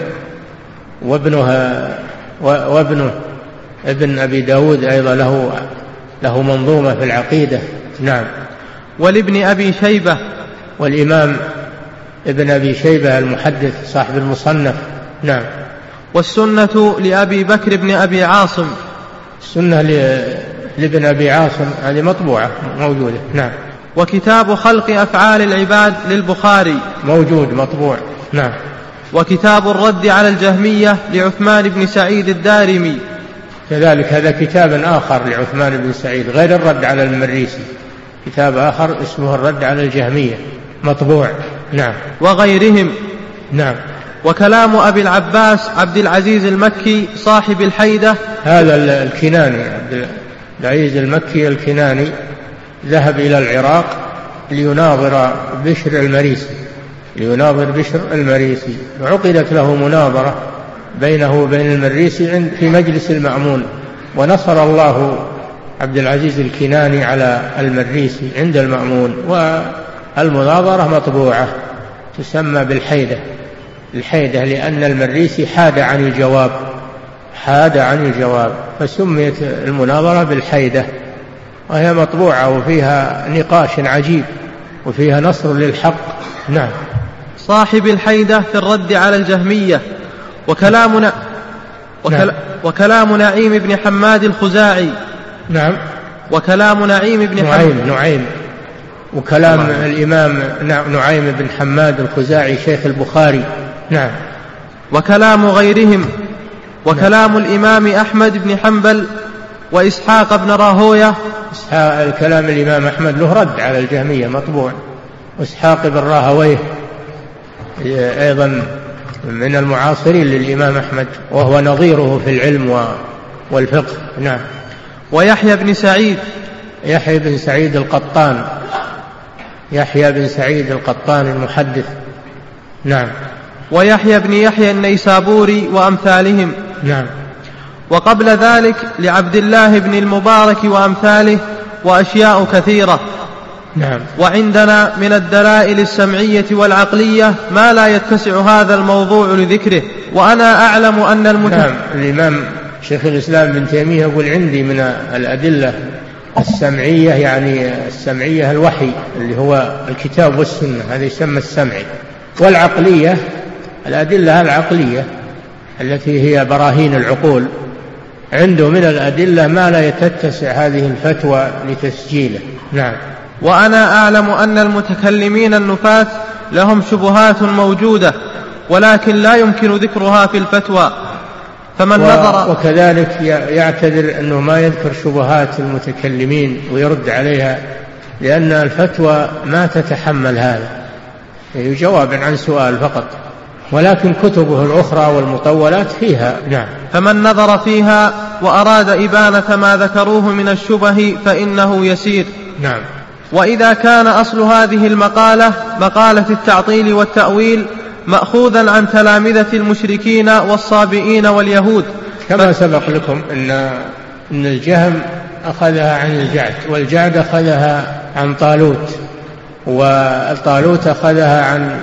وابنه وابنه ابن أبي داود أيضا له له منظومة في العقيدة. نعم. ولابن أبي شيبة. والإمام ابن أبي شيبة المحدث صاحب المصنف. نعم. والسنة لأبي بكر بن أبي عاصم. السنة لابن أبي عاصم هذه مطبوعة موجودة. نعم. وكتاب خلق أفعال العباد للبخاري موجود مطبوع. نعم. وكتاب الرد على الجهمية لعثمان بن سعيد الدارمي كذلك، هذا كتاب آخر لعثمان بن سعيد غير الرد على المريسي، كتاب آخر اسمه الرد على الجهمية مطبوع. نعم. وغيرهم. نعم. وكلام أبي العباس عبد العزيز المكي صاحب الحيدة. هذا الكناني عبد العزيز المكي الكناني ذهب إلى العراق ليناظر بشر المريسي ليناظر بشر المريسي وعقدت له مناظرة بينه وبين المريسي في مجلس المأمون، ونصر الله عبد العزيز الكناني على المريسي عند المأمون. والمناظرة مطبوعة تسمى بالحيدة الحيدة لأن المريسي حاد عن الجواب حاد عن الجواب فسميت المناظرة بالحيدة، وهي مطبوعة وفيها نقاش عجيب وفيها نصر للحق. نعم. صاحب الحيدة في الرد على الجهمية. وكلامنا وكل... نعم. وكلام نعيم بن حماد الخزاعي. نعم. وكلام نعيم بن نعيم حماد نعيم وكلام نعم. الإمام نعيم بن حماد الخزاعي شيخ البخاري. نعم. وكلام غيرهم. وكلام نعم. الإمام أحمد بن حنبل وإسحاق بن راهوية. الكلام الإمام أحمد له رد على الجهمية مطبوع، وإسحاق بن راهويه أيضا من المعاصرين للإمام أحمد وهو نظيره في العلم والفقه. نعم. ويحيى بن سعيد. يحيى بن سعيد القطان يحيى بن سعيد القطان المحدث. نعم. ويحيى بن يحيى النيسابوري وأمثالهم. نعم. وقبل ذلك لعبد الله بن المبارك وأمثاله وأشياء كثيرة. نعم. وعندنا من الدلائل السمعية والعقلية ما لا يتسع هذا الموضوع لذكره، وأنا أعلم أن المتكلم. نعم. الإمام شيخ الإسلام بن تيمية يقول عندي من الأدلة السمعية، يعني السمعية الوحي اللي هو الكتاب والسنة، هذا يسمى السمعي. والعقلية الأدلة العقلية التي هي براهين العقول، عنده من الأدلة ما لا يتسع هذه الفتوى لتسجيله. نعم. وأنا أعلم أن المتكلمين النفاة لهم شبهات موجودة ولكن لا يمكن ذكرها في الفتوى، فمن و... نظر. وكذلك يعتذر أنه ما يذكر شبهات المتكلمين ويرد عليها، لأن الفتوى ما تتحمل هذا، جواب عن سؤال فقط، ولكن كتبه الأخرى والمطولات فيها. نعم. فمن نظر فيها وأراد إبانة ما ذكروه من الشبه فإنه يسير. نعم. وإذا كان أصل هذه المقالة مقالة التعطيل والتأويل مأخوذا عن تلامذة المشركين والصابئين واليهود، كما سبق لكم أن إن الجهم أخذها عن الجعد، والجعد أخذها عن طالوت، والطالوت أخذها عن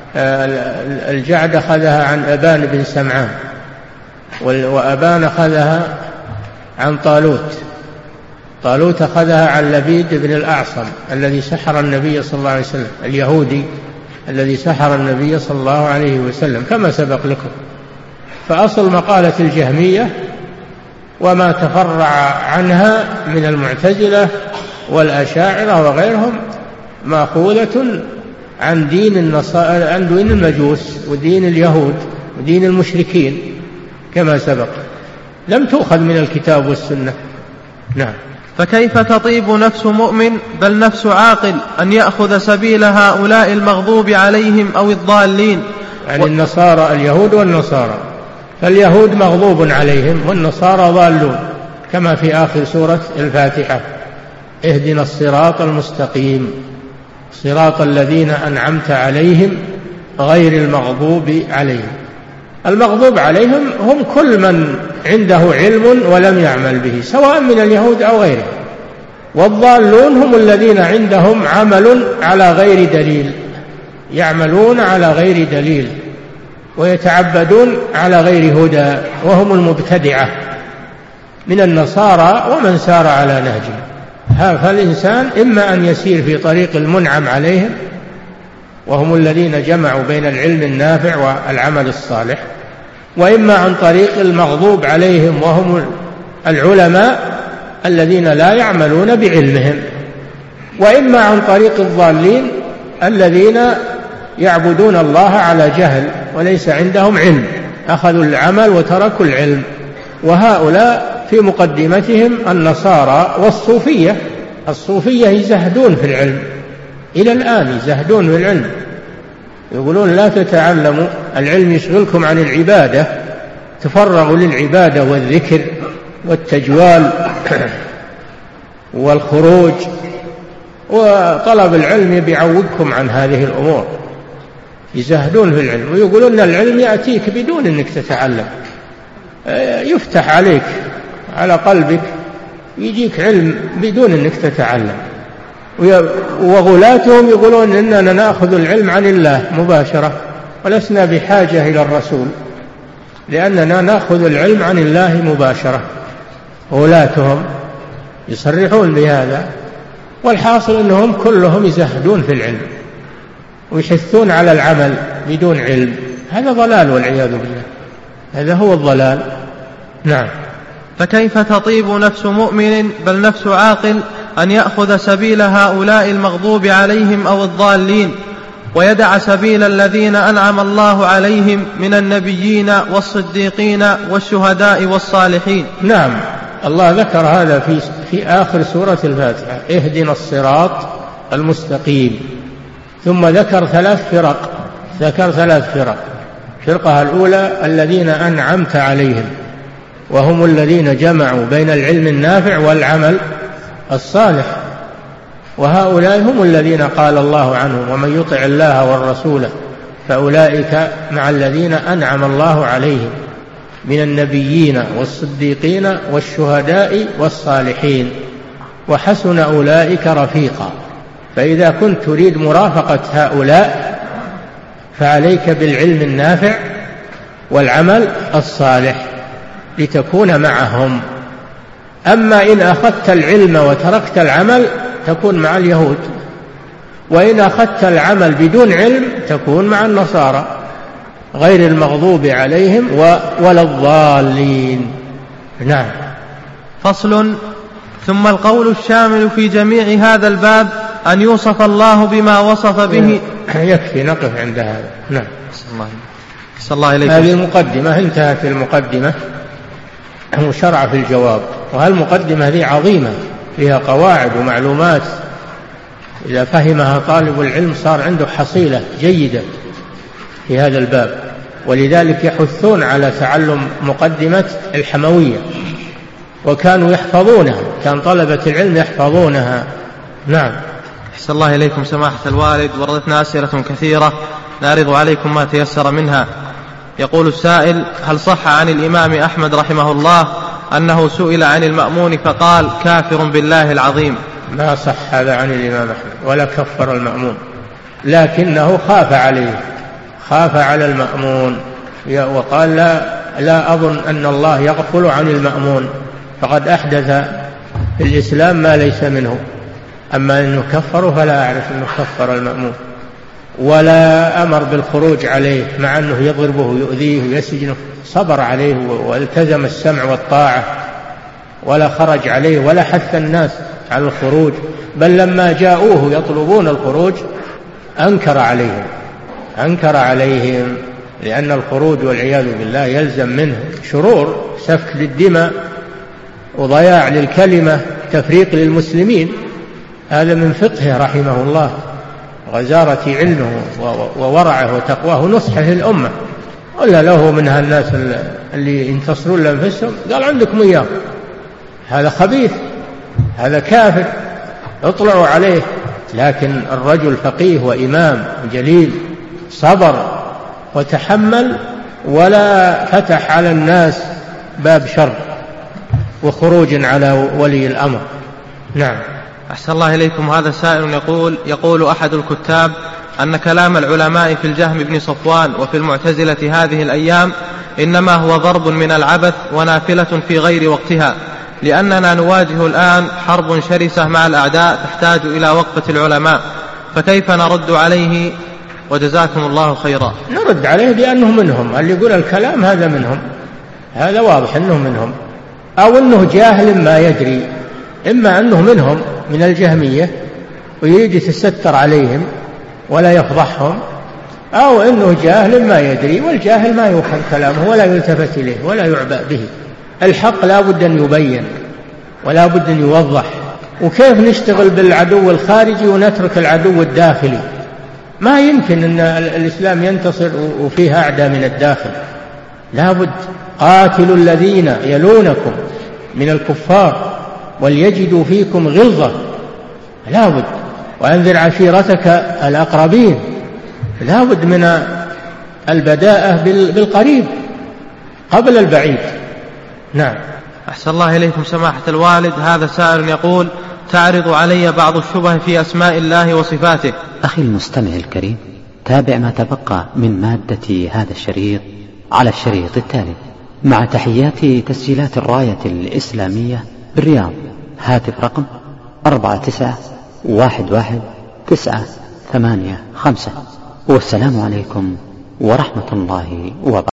الجعد أخذها عن أبان بن سمعان، وأبان أخذها عن طالوت، طالوت أخذها عن لبيد بن الأعصم الذي سحر النبي صلى الله عليه وسلم، اليهودي الذي سحر النبي صلى الله عليه وسلم كما سبق لكم. فأصل مقالة الجهمية وما تفرع عنها من المعتزلة والأشاعرة وغيرهم مأخوذة عن دين النصارى، عن دين المجوس ودين اليهود ودين المشركين كما سبق، لم تؤخذ من الكتاب والسنة. نعم. فكيف تطيب نفس مؤمن بل نفس عاقل أن يأخذ سبيل هؤلاء المغضوب عليهم أو الضالين؟ يعني النصارى، اليهود والنصارى، فاليهود مغضوب عليهم والنصارى ضالون، كما في آخر سورة الفاتحة: اهدنا الصراط المستقيم صراط الذين أنعمت عليهم غير المغضوب عليهم. المغضوب عليهم هم كل من عنده علم ولم يعمل به، سواء من اليهود أو غيرهم، والضالون هم الذين عندهم عمل على غير دليل، يعملون على غير دليل ويتعبدون على غير هدى، وهم المبتدعة من النصارى ومن سار على نهجهم. فالإنسان إما أن يسير في طريق المنعم عليهم وهم الذين جمعوا بين العلم النافع والعمل الصالح، وإما عن طريق المغضوب عليهم وهم العلماء الذين لا يعملون بعلمهم، وإما عن طريق الضالين الذين يعبدون الله على جهل وليس عندهم علم، أخذوا العمل وتركوا العلم. وهؤلاء في مقدمتهم النصارى والصوفية. الصوفية يزهدون في العلم إلى الآن، يزهدون في العلم، يقولون لا تتعلموا العلم يشغلكم عن العبادة، تفرغوا للعبادة والذكر والتجوال والخروج، وطلب العلم بيعوقكم عن هذه الأمور. يزهدون في العلم ويقولون العلم يأتيك بدون أنك تتعلم، يفتح عليك على قلبك يجيك علم بدون أنك تتعلم. وغلاتهم يقولون إننا نأخذ العلم عن الله مباشرة ولسنا بحاجة إلى الرسول، لأننا نأخذ العلم عن الله مباشرة. غلاتهم يصرحون بهذا، والحاصل أنهم كلهم يزهدون في العلم ويحثون على العمل بدون علم. هذا ضلال والعياذ بالله، هذا هو الضلال. نعم. فكيف تطيب نفس مؤمن بل نفس عاقل أن يأخذ سبيل هؤلاء المغضوب عليهم أو الضالين ويدع سبيل الذين أنعم الله عليهم من النبيين والصديقين والشهداء والصالحين؟ نعم، الله ذكر هذا في, في آخر سورة الفاتحة، اهدنا الصراط المستقيم. ثم ذكر ثلاث فرق، ذكر ثلاث فرق. الفرقة الأولى الذين أنعمت عليهم، وهم الذين جمعوا بين العلم النافع والعمل الصالح، وهؤلاء هم الذين قال الله عنهم ومن يطع الله والرسول فأولئك مع الذين أنعم الله عليهم من النبيين والصديقين والشهداء والصالحين وحسن أولئك رفيقا. فإذا كنت تريد مرافقة هؤلاء فعليك بالعلم النافع والعمل الصالح لتكون معهم. أما إن أخذت العلم وتركت العمل تكون مع اليهود، وإن أخذت العمل بدون علم تكون مع النصارى غير المغضوب عليهم ولا الضالين. نعم. فصل. ثم القول الشامل في جميع هذا الباب أن يوصف الله بما وصف به. يكفي نقف عند هذا. نعم. صلى الله عليه. هذه المقدمة انتهت المقدمة وشرع في الجواب، وهالمقدمة هذه عظيمة فيها قواعد ومعلومات إذا فهمها طالب العلم صار عنده حصيلة جيدة في هذا الباب، ولذلك يحثون على تعلم مقدمة الحموية، وكانوا يحفظونها، كان طلبة العلم يحفظونها. نعم. أحسن الله إليكم سماحة الوالد، وردتنا أسئلة كثيرة نعرض عليكم ما تيسر منها. يقول السائل: هل صح عن الإمام أحمد رحمه الله أنه سئل عن المأمون فقال كافر بالله العظيم؟ ما صح هذا عن الإمام أحمد ولا كفر المأمون، لكنه خاف عليه، خاف على المأمون وقال لا, لا أظن أن الله يغفل عن المأمون، فقد أحدث في الإسلام ما ليس منه. أما أنه كفره فلا أعرف أنه كفر المأمون، ولا أمر بالخروج عليه مع أنه يضربه ويؤذيه ويسجنه، صبر عليه والتزم السمع والطاعة ولا خرج عليه ولا حث الناس على الخروج، بل لما جاءوه يطلبون الخروج أنكر عليهم أنكر عليهم لأن الخروج والعياذ بالله يلزم منه شرور، سفك للدماء وضياع للكلمة، تفريق للمسلمين. هذا من فقهه رحمه الله، غزارة علمه وورعه وتقواه ونصحه للأمة. ولا له من هالناس اللي ينتصرون لأنفسهم قال عندكم إياه، هذا خبيث، هذا كافر، اطلعوا عليه. لكن الرجل فقيه وإمام جليل صبر وتحمل ولا فتح على الناس باب شر وخروج على ولي الأمر. نعم. أحسن الله إليكم. هذا سائل يقول يقول أحد الكتاب أن كلام العلماء في الجهم بن صفوان وفي المعتزلة هذه الأيام إنما هو ضرب من العبث ونافلة في غير وقتها، لأننا نواجه الآن حرب شرسة مع الأعداء تحتاج إلى وقفة العلماء، فكيف نرد عليه؟ وجزاكم الله خيرا. نرد عليه بأنه منهم، اللي يقول الكلام هذا منهم، هذا واضح أنه منهم، أو أنه جاهل ما يدري، إما أنه منهم من الجهمية ويريد يتستر عليهم ولا يفضحهم، أو أنه جاهل ما يدري، والجاهل ما يؤخذ كلامه ولا يلتفت إليه ولا يعبأ به. الحق لا بد أن يبين ولا بد أن يوضح. وكيف نشتغل بالعدو الخارجي ونترك العدو الداخلي؟ ما يمكن أن الإسلام ينتصر وفيه أعداء من الداخل. لا بد قاتلوا الذين يلونكم من الكفار وليجدوا فيكم غلظة، لا بد. وأنذر عشيرتك الأقربين، لا بد من البداءة بالقريب قبل البعيد. نعم. أحسن الله إليكم سماحة الوالد. هذا سائل يقول تعرض علي بعض الشبه في أسماء الله وصفاته. أخي المستمع الكريم، تابع ما تبقى من مادة هذا الشريط على الشريط التالي. مع تحيات تسجيلات الراية الإسلامية بالرياض، هاتف رقم أربعة تسعة واحد واحد تسعة ثمانية خمسة، والسلام عليكم ورحمة الله وبركاته.